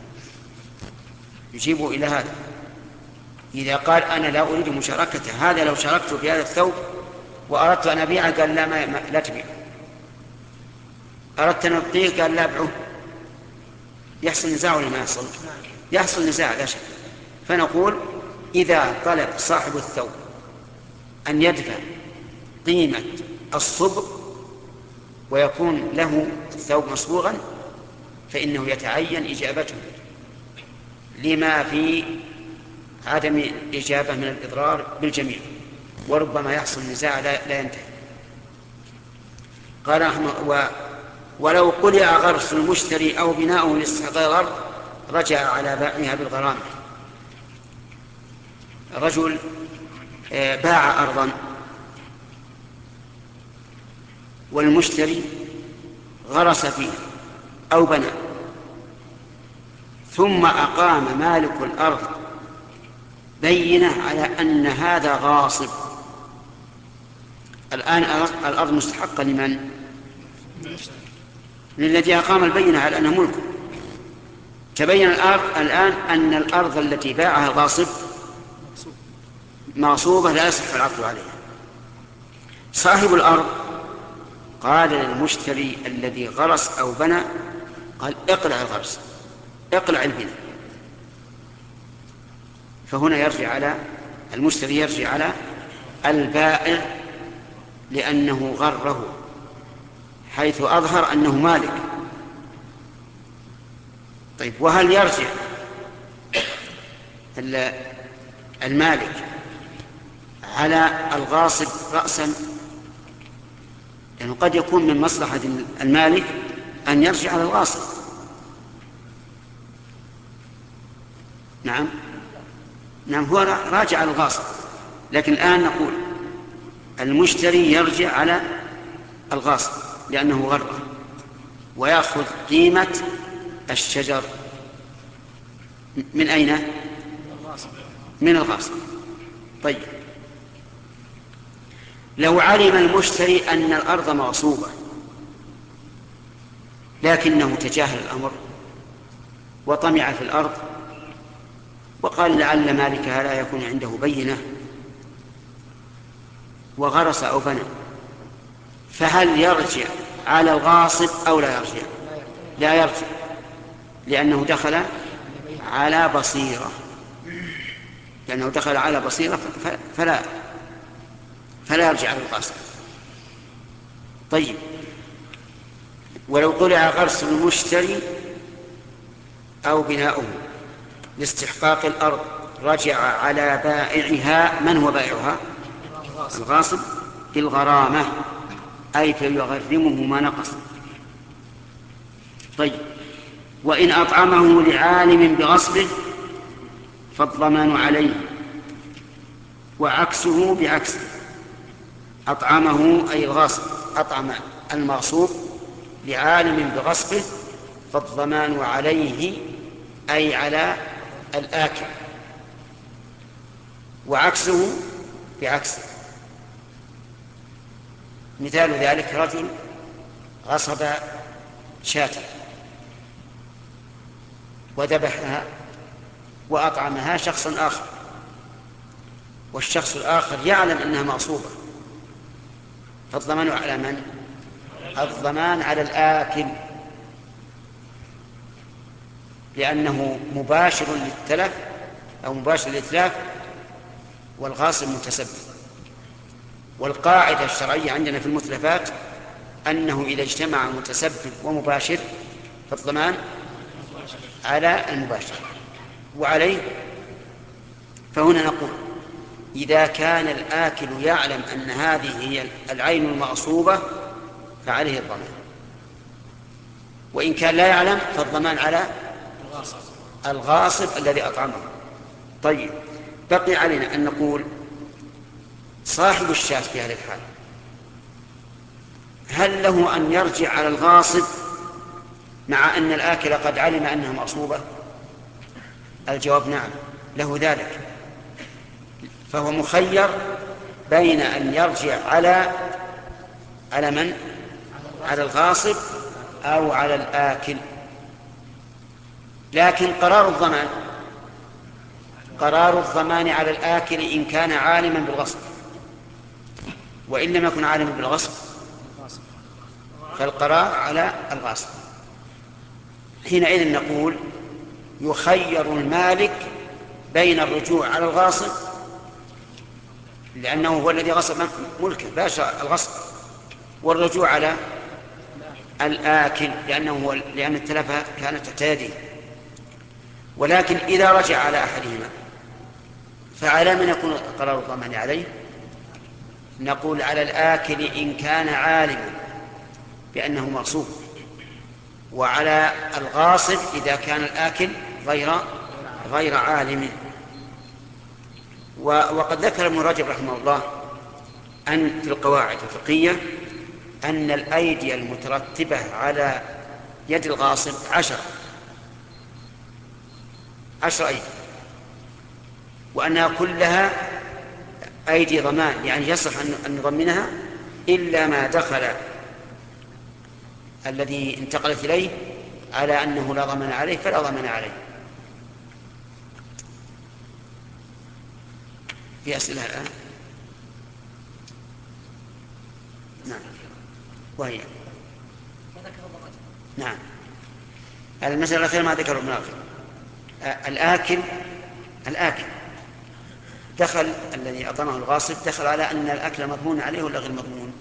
نجيبه إلى هذا إذا قال أنا لا أريد مشاركته. هذا لو شاركته في هذا الثوب وأردت أن أبيعه قال لا ما لا تبيع، أردت أن أبقيه قال لا أبيعه، يحصل نزاع ولا ما يحصل؟ يحصل نزاع لا شك. فنقول إذا طلب صاحب الثوب أن يدفع قيمة الصبغ ويكون له الثوب مصبوغا فإنه يتعين إجابته لما في عدم الإجابة من الإضرار بالجميع، وربما يحصل نزاع لا, لا ينتهي. قال و ولو قلع غرس المشتري أو بناؤه لاستحقاق الأرض رجع على بائعها بالغرامة. رجل باع أرضا والمشتري غرس فيه أو بنى، ثم أقام مالك الأرض بينة على أن هذا غاصب. الآن الأرض مستحقة لمن؟ للذي أقام البينة على أنه ملكه. تبين الأرض الآن أن الأرض التي باعها الغاصب مغصوبة لا يصح العقد عليها. صاحب الأرض قال للمشتري الذي غرس أو بنى قال اقلع الغرس اقلع البناء، فهنا يرجع على المشتري يرجع على البائع لأنه غره حيث أظهر أنه مالك. طيب وهل يرجع المالك على الغاصب رأسا؟ لأنه قد يكون من مصلحة المالك أن يرجع على الغاصب. نعم نعم هو راجع على الغاصب، لكن الآن نقول المشتري يرجع على الغاصب لأنه غره ويأخذ قيمة الشجر من أين؟ من الغاصب. طيب لو علم المشتري أن الأرض مغصوبة لكنه تجاهل الأمر وطمع في الأرض وقال لعل مالكها لا يكون عنده بينة وغرس أو بنى، فهل يرجع على الغاصب أو لا يرجع؟ لا يرجع، لأنه دخل على بصيرة لأنه دخل على بصيرة فلا فلا يرجع على الغاصب. طيب ولو طلع غرس المشتري أو بناؤه لاستحقاق الأرض رجع على بائعها. من هو بائعها؟ الغاصب بالغرامة، أي فيغرمه ما نقص. طيب وإن أطعمه لعالم بغصبه فالضمان عليه، وعكسه بعكسه. أطعمه أي الغاصب أطعم المغصوب لعالم بغصبه فالضمان عليه أي على الآكل، وعكسه بعكسه. مثال ذلك رجل غصب شاة وذبحها وأطعمها شخصا آخر، والشخص الآخر يعلم أنها مغصوبة، فالضمان على من؟ الضمان على الآكل، لأنه مباشر للتلف أو مباشر للإتلاف والغاصب متسبب. والقاعدة الشرعية عندنا في المتلفات أنه إذا اجتمع متسبب ومباشر فالضمان على المباشرة. وعليه فهنا نقول إذا كان الآكل يعلم أن هذه هي العين المغصوبة فعليه الضمان، وإن كان لا يعلم فالضمان على الغاصب الذي أطعمه. طيب، بقي علينا أن نقول صاحب الشاة في هذه الحال هل له أن يرجع على الغاصب مع أن الآكل قد علم أنها مغصوبة؟ الجواب نعم، له ذلك، فهو مخير بين أن يرجع على على من؟ على الغاصب أو على الآكل. لكن قرار الضمان قرار الضمان على الآكل إن كان عالما بالغصب، وإن لم يكن عالما بالغصب فالقرار على الغاصب. حينئذ نقول يخير المالك بين الرجوع على الغاصب لأنه هو الذي غصب ملكه باشا الغصب، والرجوع على الآكل لأنه هو لأن التلفة كانت تحت يده. ولكن إذا رجع على أحدهما فعلى من يكون قرار الضمان عليه؟ نقول على الآكل إن كان عالما بأنه مغصوب، وعلى الغاصب إذا كان الآكل غير غير عالم. وقد ذكر ابن رجب رحمه الله أن في القواعد الفقهية أن الأيدي المترتبة على يد الغاصب عشر عشر أيدي، وأنها كلها أيدي ضمان، يعني يصح أن نضمنها إلا ما دخل الذي انتقلت إليه على أنه لا ضمان عليه فلا ضمان عليه. في أسئلة الآن؟ نعم. وهي نعم المسألة الأخيرة ما ذكر ابن الأخير. الآكل الآكل دخل الذي أطعمه الغاصب دخل على أن الأكل مضمون عليه ولا غير مضمون؟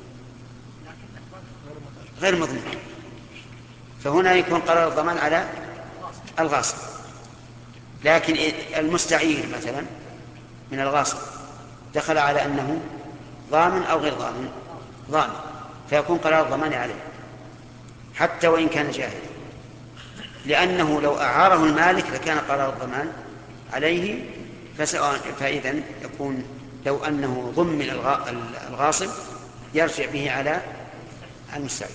غير مضمون، فهنا يكون قرار الضمان على الغاصب. لكن المستعير مثلا من الغاصب دخل على أنه ضامن أو غير ضامن ضامن فيكون قرار الضمان عليه حتى وإن كان جاهلا، لأنه لو أعاره المالك لكان قرار الضمان عليه. فإذا يكون لو أنه ضمن الغاصب يرجع به على المستعير.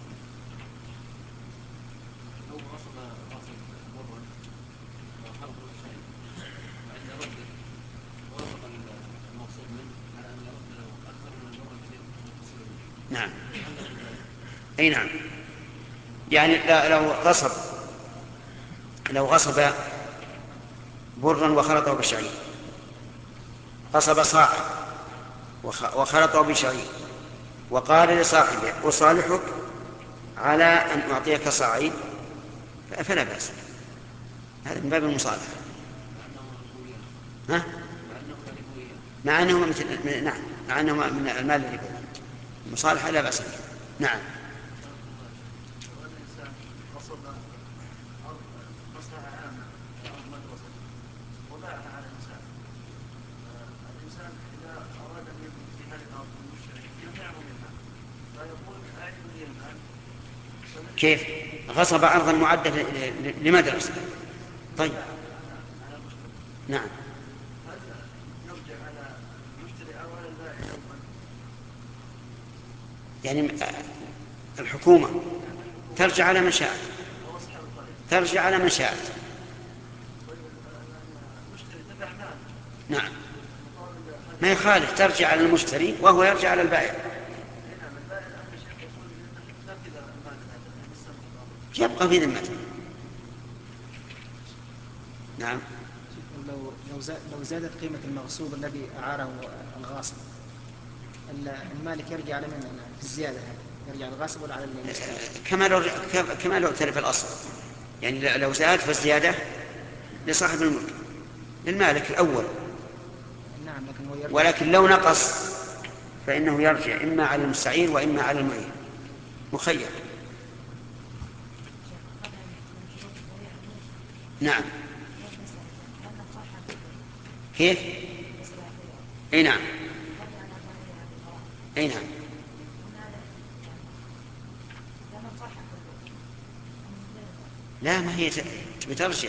نعم أي نعم، يعني لو غصب لو غصب برا وخلطه بالشعير، غصب صاعا وخلطه بالشعير وقال لصاحبه أصالحك على أن أعطيك صاعين فلا بأس، هذا من باب المصالحة. ها؟ مع أنه مثل نعم مع أنه من المال الذي المصالحة لا بأس بها. نعم. كيف؟ غصب أرضا معدة لمدرسة. طيب نعم. يعني الحكومة ترجع على من شاءت ترجع على من شاءت نعم، ما يخالف ترجع على المشتري وهو يرجع على البائع، يبقى في ذمته. نعم. لو لو زادت قيمة المغصوب الذي أعاره الغاصب المالك يرجع على من في الزيادة هذه؟ يرجع الغاصب ولا على المستعير؟ كما لو كما لو تلف الأصل، يعني لو زاد فالزيادة لصاحب الملك للمالك الأول. نعم، لكن هو يرجع. ولكن لو نقص فإنه يرجع إما على المستعير وإما على المعين، مخير. نعم. كيف؟ اي نعم. اي نعم. لا، ما هي تبي ترجع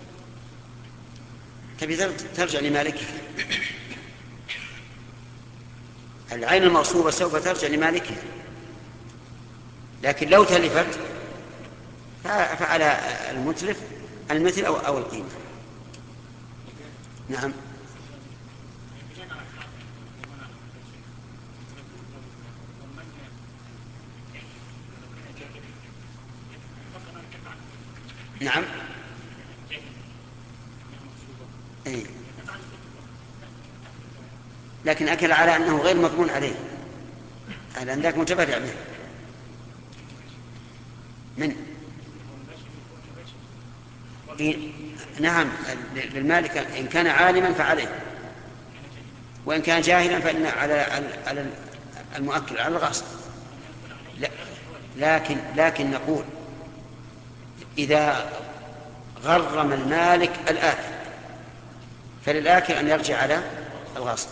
تبي ترجع لمالكها. العين المغصوبة سوف ترجع لمالكها، لكن لو تلفت فعلى المتلف المثل أو, أو القيمة. نعم. نعم. أي. لكن أكل على أنه غير مضمون عليه، على أن ذاك متبرع به. من إيه؟ نعم، للمالك إن كان عالما فعليه، وإن كان جاهلا فإن على على المؤكل على الغاصب. لا، لكن لكن نقول إذا غرم المالك الآكل فللآكل أن يرجع على الغاصب.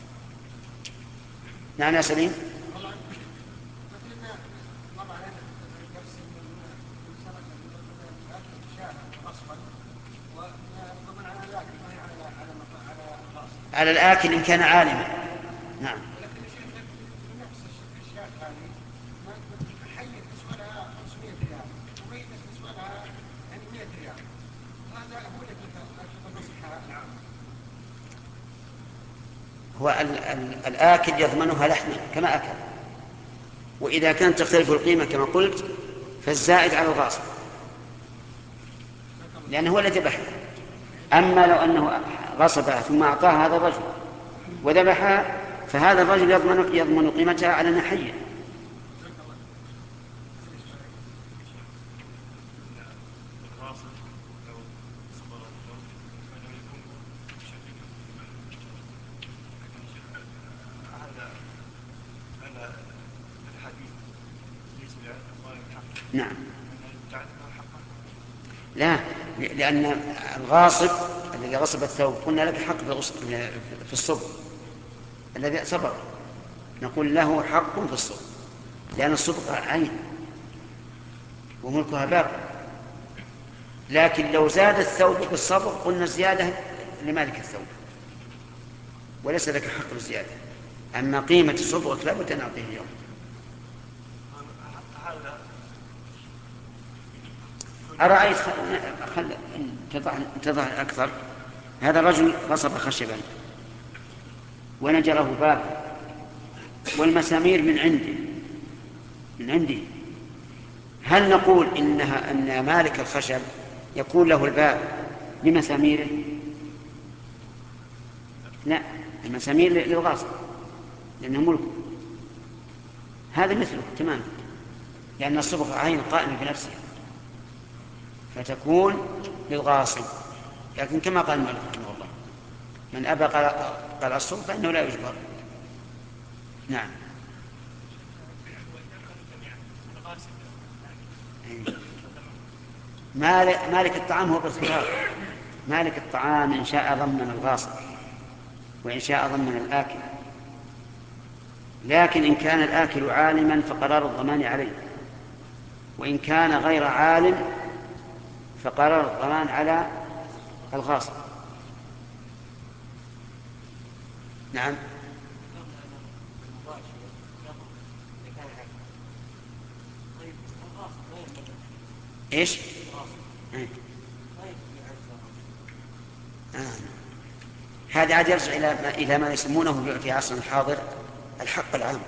نعم يا سليم. على الآكل إن كان عالما. نعم. هو ال ال الآكل يضمنها لحما كما أكل، وإذا كانت تختلف القيمة كما قلت فالزائد على الغاصب، لأنه هو الذي ذبحها. أما لو أنه غصبها ثم أعطاها هذا الرجل وذبحها فهذا الرجل يضمن يضمن قيمتها على نحية. نعم. لا، لأن الغاصب الذي غصب الثوب قلنا لك حق في الصبر، الذي صبر نقول له حق في الصبر، لأن الصبر عين وملكها باق. لكن لو زاد الثوب بالصبر قلنا الزيادة لمالك الثوب وليس لك حق بالزيادة. أما قيمة الصبغ لا بد أن نعطيه اليوم. أرأيت خل تضع أكثر. هذا الرجل غصب خشبا ونجره باب والمسامير من عنده من عنده هل نقول إنها أن مالك الخشب يكون له الباب لمساميره؟ لا، المسامير للغاصب لأنه ملكه. هذا مثله تماما، لأن الصبغ عين قائمة بنفسها فتكون للغاصب. لكن كما قال المؤلف رحمه الله من أبى قال الصبغ فإنه لا يجبر. نعم. مالك الطعام هو باختيار، مالك الطعام إن شاء ضمن الغاصب وإن شاء ضمن الآكل. لكن إن كان الآكل عالما فقرار الضمان عليه، وإن كان غير عالم فقرار الضمان على الغاصب. نعم. إيش؟ آه. هذا عاد يرجع إلى ما, إلى ما يسمونه في عصرنا الحاضر الحق العام.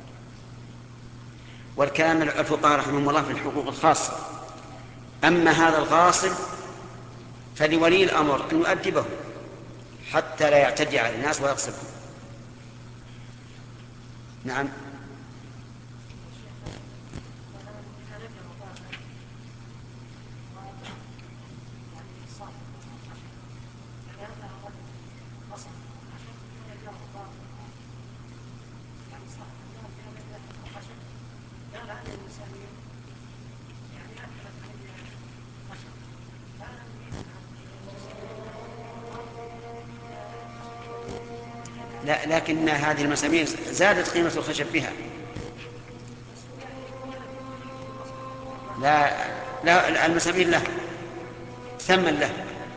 والكلام الفقهاء رحمهم الله في الحقوق الخاصة. أما هذا الغاصب فلولي الأمر أن يؤدبه حتى لا يعتدي على الناس ويغصبهم. نعم. لا، لكن هذه المسامير زادت قيمة الخشب بها. لا لا، المسامير له ثمن له.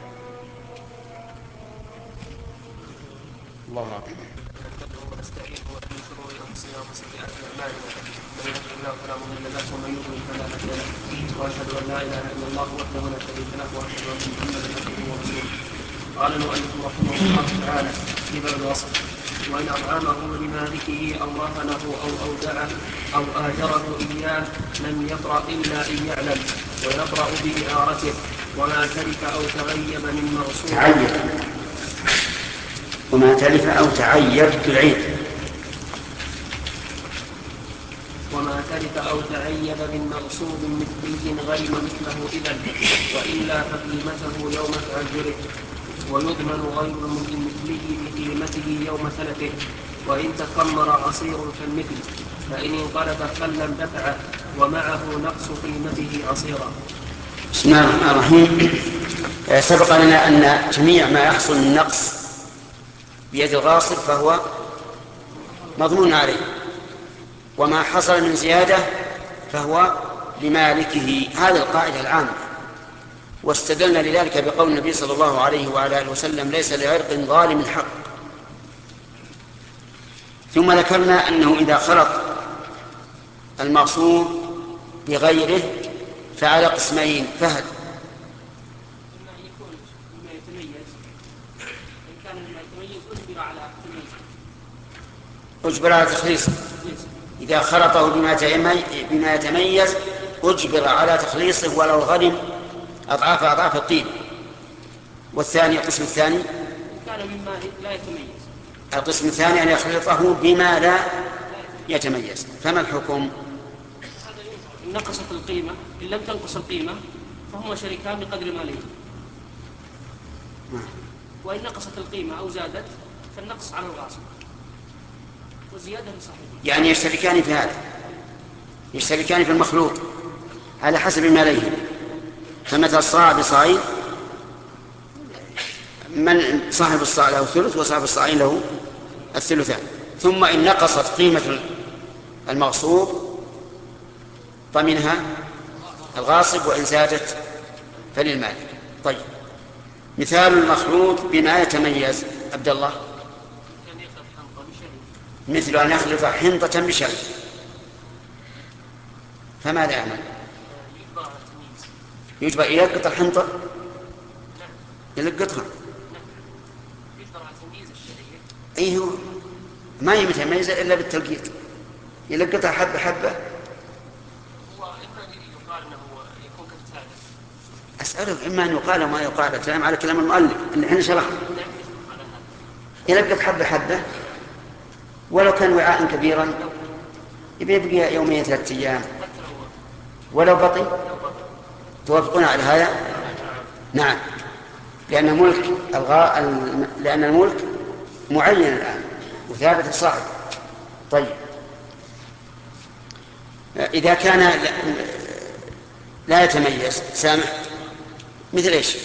الله أكبر. ونستعينه من شرور انفسنا وسيئات اعمالنا، من يهده الله فلا مضل له ومن يضلل فلا هادي له، واشهد ان لا اله الا الله وحده لا شريك له واشهد ان محمدا عبده ورسوله. قال المؤلف رحمه الله تعالى في باب الوصف: وان اطعمه لمالكه او رهنه او اودعه او اجره اياه لم يقرا الا ان يعلم، ويقرا باعارته وما تلف او تغيب من مغصوب تعيب وما تلف أو تعيب بالعيد. وما تلف أو تعيب من مغصوب مثلي غرم مثله إذن، وإلا فقيمته يوم تأجره، ويضمن غير مثله بقيمته يوم تلفه، وإن تخمر عصير كالمثل فإن انقلب خلا دفعه ومعه نقص قيمته عصيرا. بسم الله الرحمن الرحيم. سبق لنا أن جميع ما يحصل من نقص بيد الغاصب فهو مضمون عليه، وما حصل من زيادة فهو لمالكه. هذه القاعدة العامة، واستدلنا لذلك بقول النبي صلى الله عليه وعلى آله وسلم: ليس لعرق ظالم حق. ثم ذكرنا أنه إذا خلط المغصوب بغيره فعلى قسمين. فهد أجبر على تخليصه. إذا خلطه بما يتميز أجبر على تخليصه ولو غنم أضعاف أضعاف الطين. والثاني القسم الثاني كان مما لا يتميز. القسم الثاني أن يخلطه بما لا يتميز. فما الحكم؟ إن نقصت القيمة إن لم تنقص القيمة فهما شريكان بقدر مالهم، وإن نقصت القيمة أو زادت فالنقص على الغاصب وزيادة صحيح. يعني يشتركان في هذا، يشتركان في المخلوط على حسب ماليهم. فمثل الصاع بصاعين، من صاحب الصاع له الثلث وصاحب الصاعين له الثلثان. ثم إن نقصت قيمة المغصوب فمنها الغاصب، وإن زادت فللمالك. طيب، مثال المخلوط بما يتميز عبد الله مثل أن يخلط حنطة بشرب، فماذا يعمل؟ يجبر يلقط الحنطة، يلقطها. أيه هو ما يتميز إلا بالتلقيط، يلقطها حبة حبة. أسأله إما أن يقال وما يقال، كلام على كلام المؤلف اللي احنا شرحنا. يلقط حبة حبة، ولو كان وعاء كبيرا يبقى يوميا ثلاثة أيام، ولو بطي. توافقون على هذا؟ نعم، لأن ملك الغاء لأن الملك معين الآن وثابت الصاحب. طيب، إذا كان لا يتميز سامح مثل إيش؟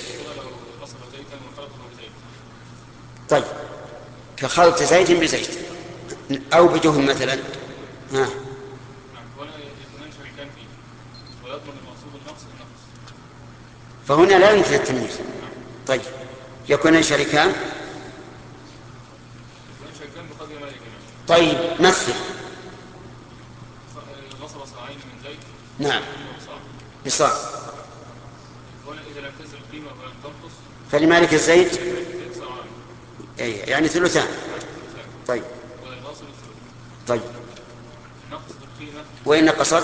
طيب، كخلط زيت بزيت أو بدهن مثلا. ها. فهنا لا يمكن التمييز. طيب، يكون شريكان. طيب، مثل نعم بصاع، فلمالك الزيت يعني ثلثان. طيب طيب وإن نقصت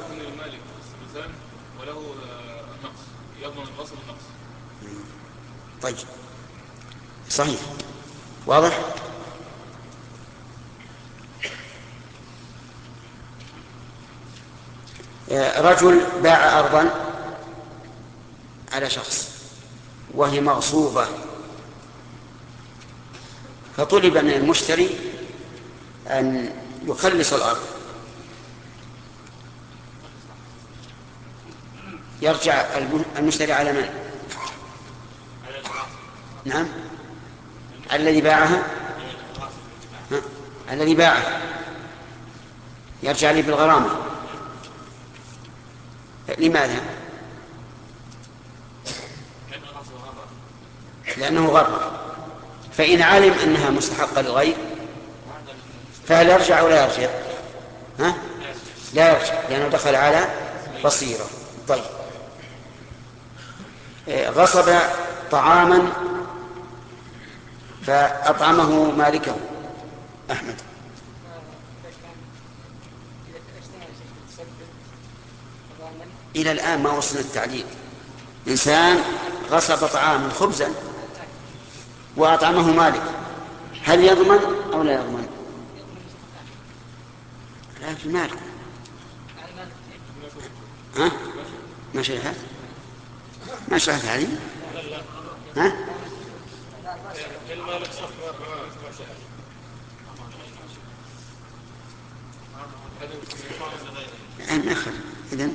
طيب صحيح، واضح. رجل باع أرضا على شخص وهي مغصوبة، فطلب من المشتري أن يخلص الأرض. يرجع المشتري على من؟ نعم، على الذي باعها، الذي باعه يرجع لي بالغرامة. لماذا؟ لأنه غرر. فإن علم أنها مستحقة للغير فهل يرجع أو لا يرجع؟ ها؟ لا يرجع لأنه دخل على بصيرة. طيب، غصب طعاما فأطعمه مالكه. أحمد. إلى الآن ما وصلنا التعليل. إنسان غصب طعاما خبزا وأطعمه مالك، هل يضمن أو لا يضمن؟ لا، في مالك. ها؟ ما شرحت؟ ما شرحت هذه؟ ها؟ ما أخذ. إذن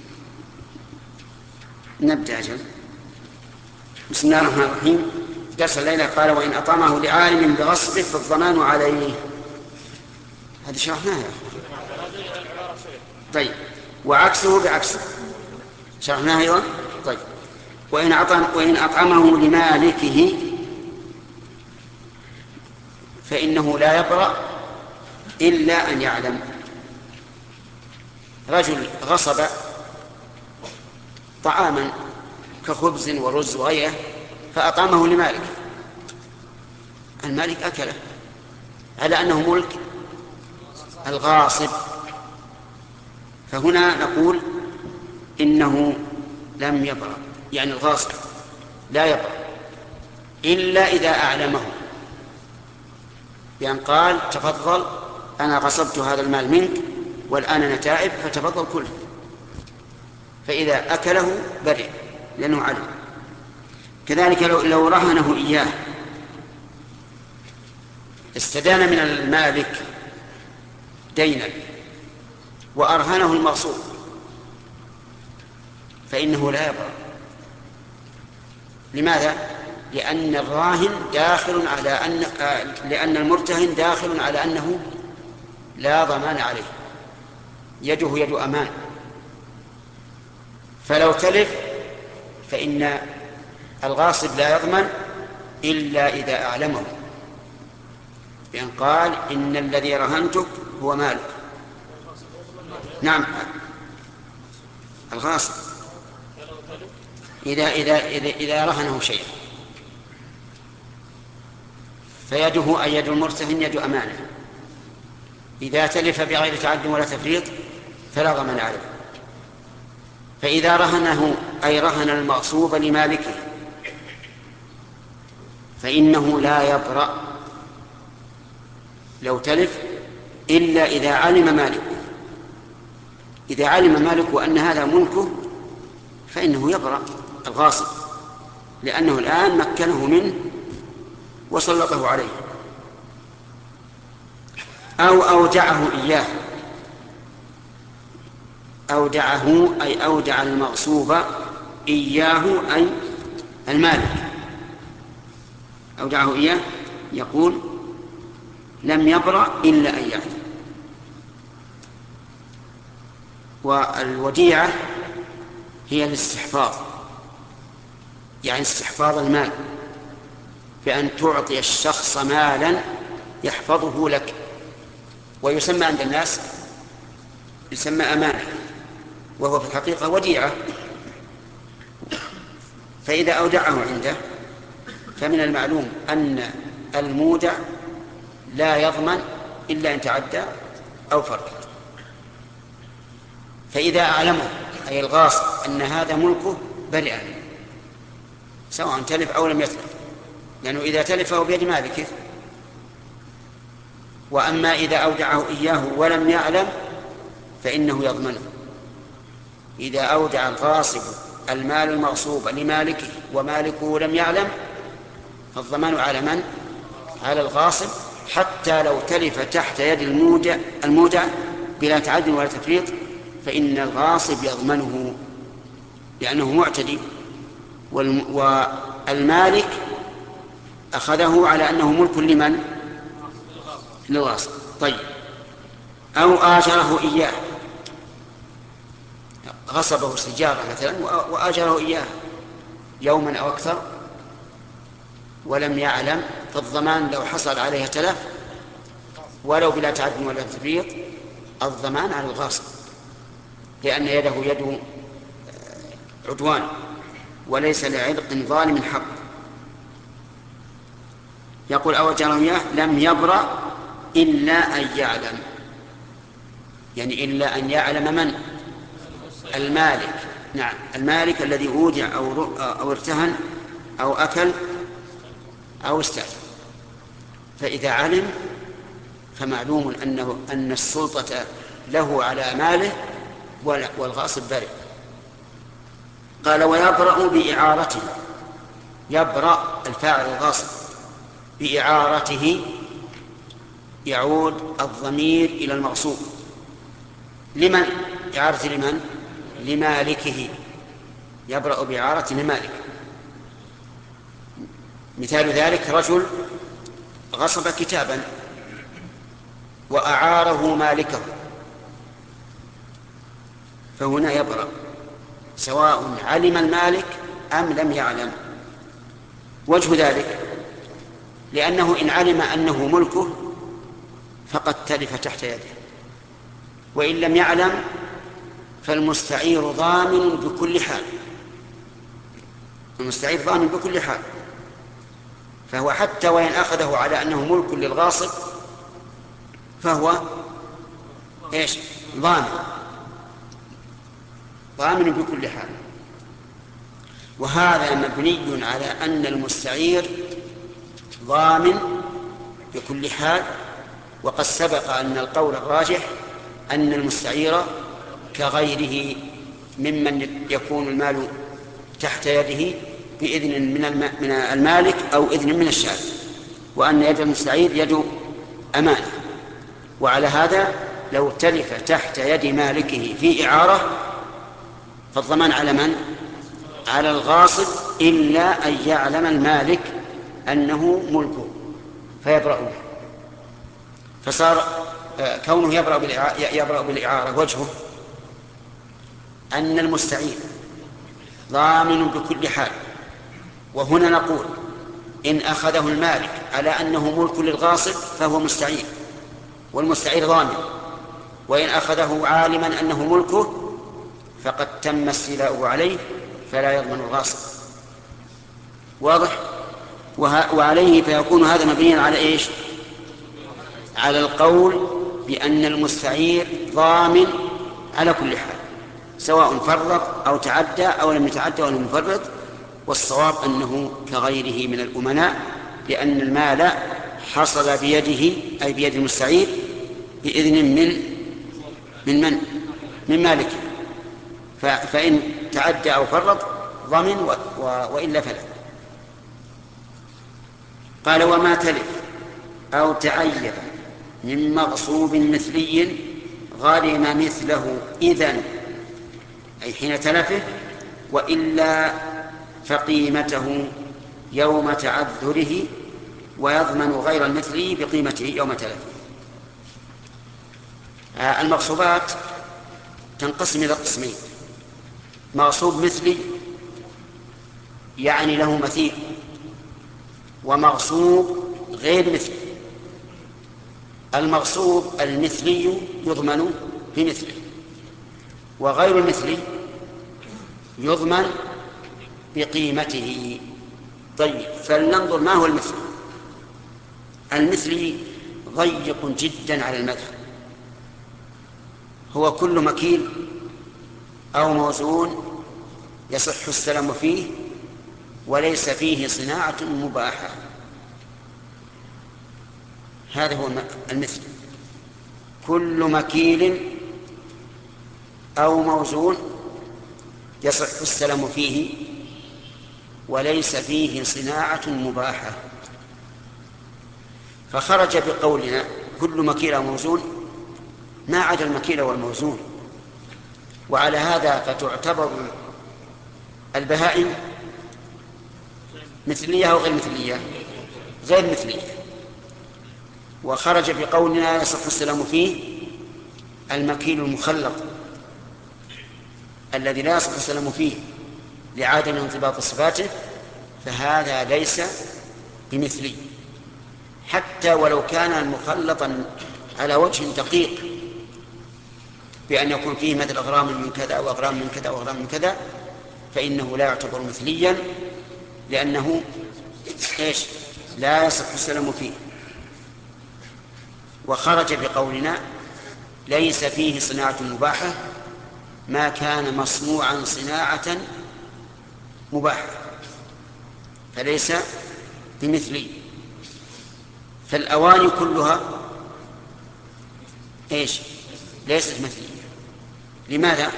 نبدأ أجل. بسم الله الرحمن الرحيم. درس الليلة قال: وإن أطعمه لعالم بغصبه فالضمان عليه. هذا شرحناه يا أخي. طيب، وعكسه بعكسه شرحناه أيضا. طيب، وإن أطعم وإن أطعمه لمالكه فإنه لا يبرأ إلا أن يعلم. رجل غصب طعاما كخبز ورز وغيره فأطعمه لمالك، المالك أكله على أنه ملك الغاصب، فهنا نقول إنه لم يبرأ، يعني الغاصب لا يبرأ إلا إذا أعلمه بأن قال: تفضل أنا غصبت هذا المال منك والآن أنا تائب فتفضل كله. فإذا أكله برئ لأنه علم. كذلك لو, لو رهنه إياه، استدان من المالك دينا وأرهنه المغصوب فإنه لا يبرأ. لماذا؟ لأن الراهن داخل على أن لأن المرتهن داخل على أنه لا ضمان عليه، يده يد أمان. فلو تلف فإن الغاصب لا يضمن إلا إذا أعلمه بأن قال: إن الذي رهنتك هو مالك. نعم، الغاصب إذا, إذا, إذا, إذا رهنه شيئا فيده أي يد المرتهن يد أمانه. إذا تلف بغير تعد ولا تفريط فلا ضمان عليه. فإذا رهنه أي رهن المغصوب لمالكه فإنه لا يبرأ لو تلف إلا إذا علم مالكه. إذا علم مالكه أن هذا ملكه فإنه يبرأ الغاصب، لأنه الآن مكنه منه وسلطه عليه. أو أودعه إياه، أودعه أي أودع المغصوب إياه أي المالك، أودعه إياه يقول: لم يبرأ إلا أن يعلم. والوديعة هي الاستحفاظ، يعني استحفاظ المال، بأن تعطي الشخص مالا يحفظه لك، ويسمى عند الناس يسمى أمانة، وهو في الحقيقة وديعة. فإذا أودعه عنده فمن المعلوم أن المودع لا يضمن إلا أن تعدى أو فرط. فإذا أعلمه أي الغاصب أن هذا ملكه برئا سواء تلف أو لم يتلف، لأنه إذا تلف فهو بيد مالكه. وأما إذا أودعه إياه ولم يعلم فإنه يضمنه. إذا أودع الغاصب المال المغصوب لمالكه ومالكه لم يعلم فالضمان على من؟ على الغاصب، حتى لو تلف تحت يد المودع, المودع بلا تعد ولا تفريط فإن الغاصب يضمنه لأنه معتدي، والمالك أخذه على أنه ملك لمن؟ للغاصب. طيب، أو آجره إياه، غصبه سجارة مثلا وآجره إياه يوما أو أكثر ولم يعلم، فالضمان لو حصل عليه تلف ولو بلا تعد ولا تفريط الضمان على الغاصب، لأن يده يد عدوان وليس لعرق ظالم حق. يقول أو آجره إياه لم يبرأ إلا أن يعلم، يعني إلا أن يعلم من؟ المالك. نعم، المالك الذي أودع أو, أو ارتهن أو أكل أو استأجر. فإذا علم فمعلوم أنه أن السلطة له على ماله والغاصب برئ. قال ويبرأ بإعارته، يبرأ الفاعل الغاصب بإعارته، يعود الضمير إلى المغصوب. لمن؟ إعارة لمن؟ لمالكه، يبرأ بإعارة لمالك. مثال ذلك رجل غصب كتابا وأعاره مالكه، فهنا يبرأ سواء علم المالك أم لم يعلم. وجه ذلك لأنه إن علم أنه ملكه فقد تلف تحت يده، وإن لم يعلم فالمستعير ضامن بكل حال، المستعير ضامن بكل حال، فهو حتى وإن أخذه على أنه ملك للغاصب فهو إيش؟ ضامن، ضامن بكل حال. وهذا مبني على أن المستعير ضامن بكل حال، وقد سبق أن القول الراجح أن المستعير كغيره ممن يكون المال تحت يده بإذن من المالك أو إذن من الشارع، وأن يد المستعير يد أمانة. وعلى هذا لو تلف تحت يد مالكه في إعارة فالضمان على من؟ على الغاصب، إلا أن يعلم المالك أنه ملكه فيبرأ به. فصار كونه يبرأ بالإعارة وجهه أن المستعير ضامن بكل حال. وهنا نقول إن أخذه المالك على أنه ملك للغاصب فهو مستعير والمستعير ضامن، وإن أخذه عالما أنه ملكه فقد تم استيلاؤه عليه فلا يضمن الغاصب. واضح؟ وعليه فيكون هذا مبنيا على إيش؟ على القول بأن المستعير ضامن على كل حال، سواء فرط أو تعدى أو لم يتعدى ولم يفرط. والصواب أنه كغيره من الأمناء، لأن المال حصل بيده أي بيد المستعير بإذن من من من؟ من مالكه، فإن تعدى أو فرط ضمن وإلا فلا. قال وما تلف أو تعيب من مغصوب مثلي غرم مثله إذن، أي حين تلفه، وإلا فقيمته يوم تعذره، ويضمن غير المثلي بقيمته يوم تلفه. المغصوبات تنقسم إلى قسمين: مغصوب مثلي يعني له مثيل، ومغصوب غير مثلي. المغصوب المثلي يضمن بمثله، وغير المثلي يضمن بقيمته. طيب، فلننظر ما هو المثلي. المثلي ضيق جدا على المذهب، هو كل مكيل أو موزون يصح السلام فيه وليس فيه صناعة مباحة، هذا هو المثل. كل مكيل أو موزون يصح السلام فيه وليس فيه صناعة مباحة. فخرج بقولنا كل مكيل أو موزون ما عدا المكيل والموزون. وعلى هذا فتعتبر البهائم مثلية أو غير مثلية؟ غير مثلية. وخرج بقولنا يصح السلام فيه المكيل المخلط الذي لا يصح السلام فيه لعدم انضباط صفاته، فهذا ليس بمثلي حتى ولو كان مخلطا على وجه دقيق بأن يكون فيه مثل أغرام من كذا وأغرام من كذا وأغرام من كذا، فإنه لا يعتبر مثليا لأنه إيش؟ لا يصح السلام فيه. وخرج بقولنا ليس فيه صناعة مباحة ما كان مصنوعا صناعة مباحة، فليس بمثلي. فالأواني كلها إيش؟ ليست مثلية. لماذا؟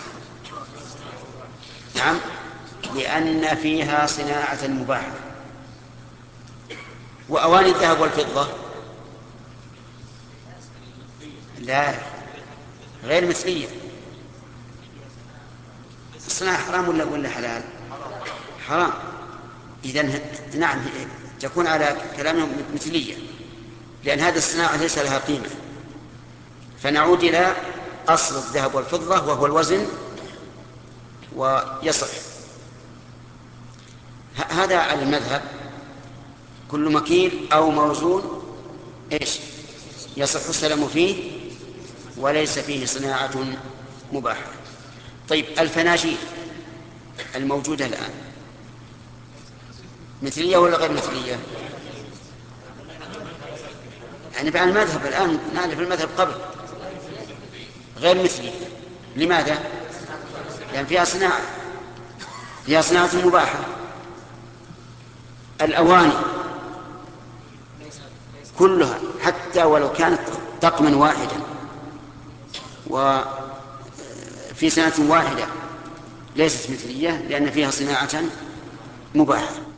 نعم، لأن فيها صناعة مباحة. وأواني الذهب والفضة لا، غير مثلية. الصناعة حرام ولا ولا حلال؟ حرام. إذن نعم تكون على كلامهم مثلية، لأن هذه الصناعة ليس لها قيمة. فنعود إلى أصل الذهب والفضة وهو الوزن ويصح. هذا على المذهب كل مكيل أو موزون إيش؟ يصح السلام فيه وليس فيه صناعة مباحة. طيب الفناجيل الموجودة الآن مثلية ولا غير مثلية؟ يعني بعد المذهب الآن نعرف المذهب قبل غير مثلية. لماذا؟ لأن فيها صناعة فيها صناعة مباحة. الأواني كلها حتى ولو كانت طقما واحدا وفي سنة واحدة ليست مثلية لأن فيها صناعة مباحة.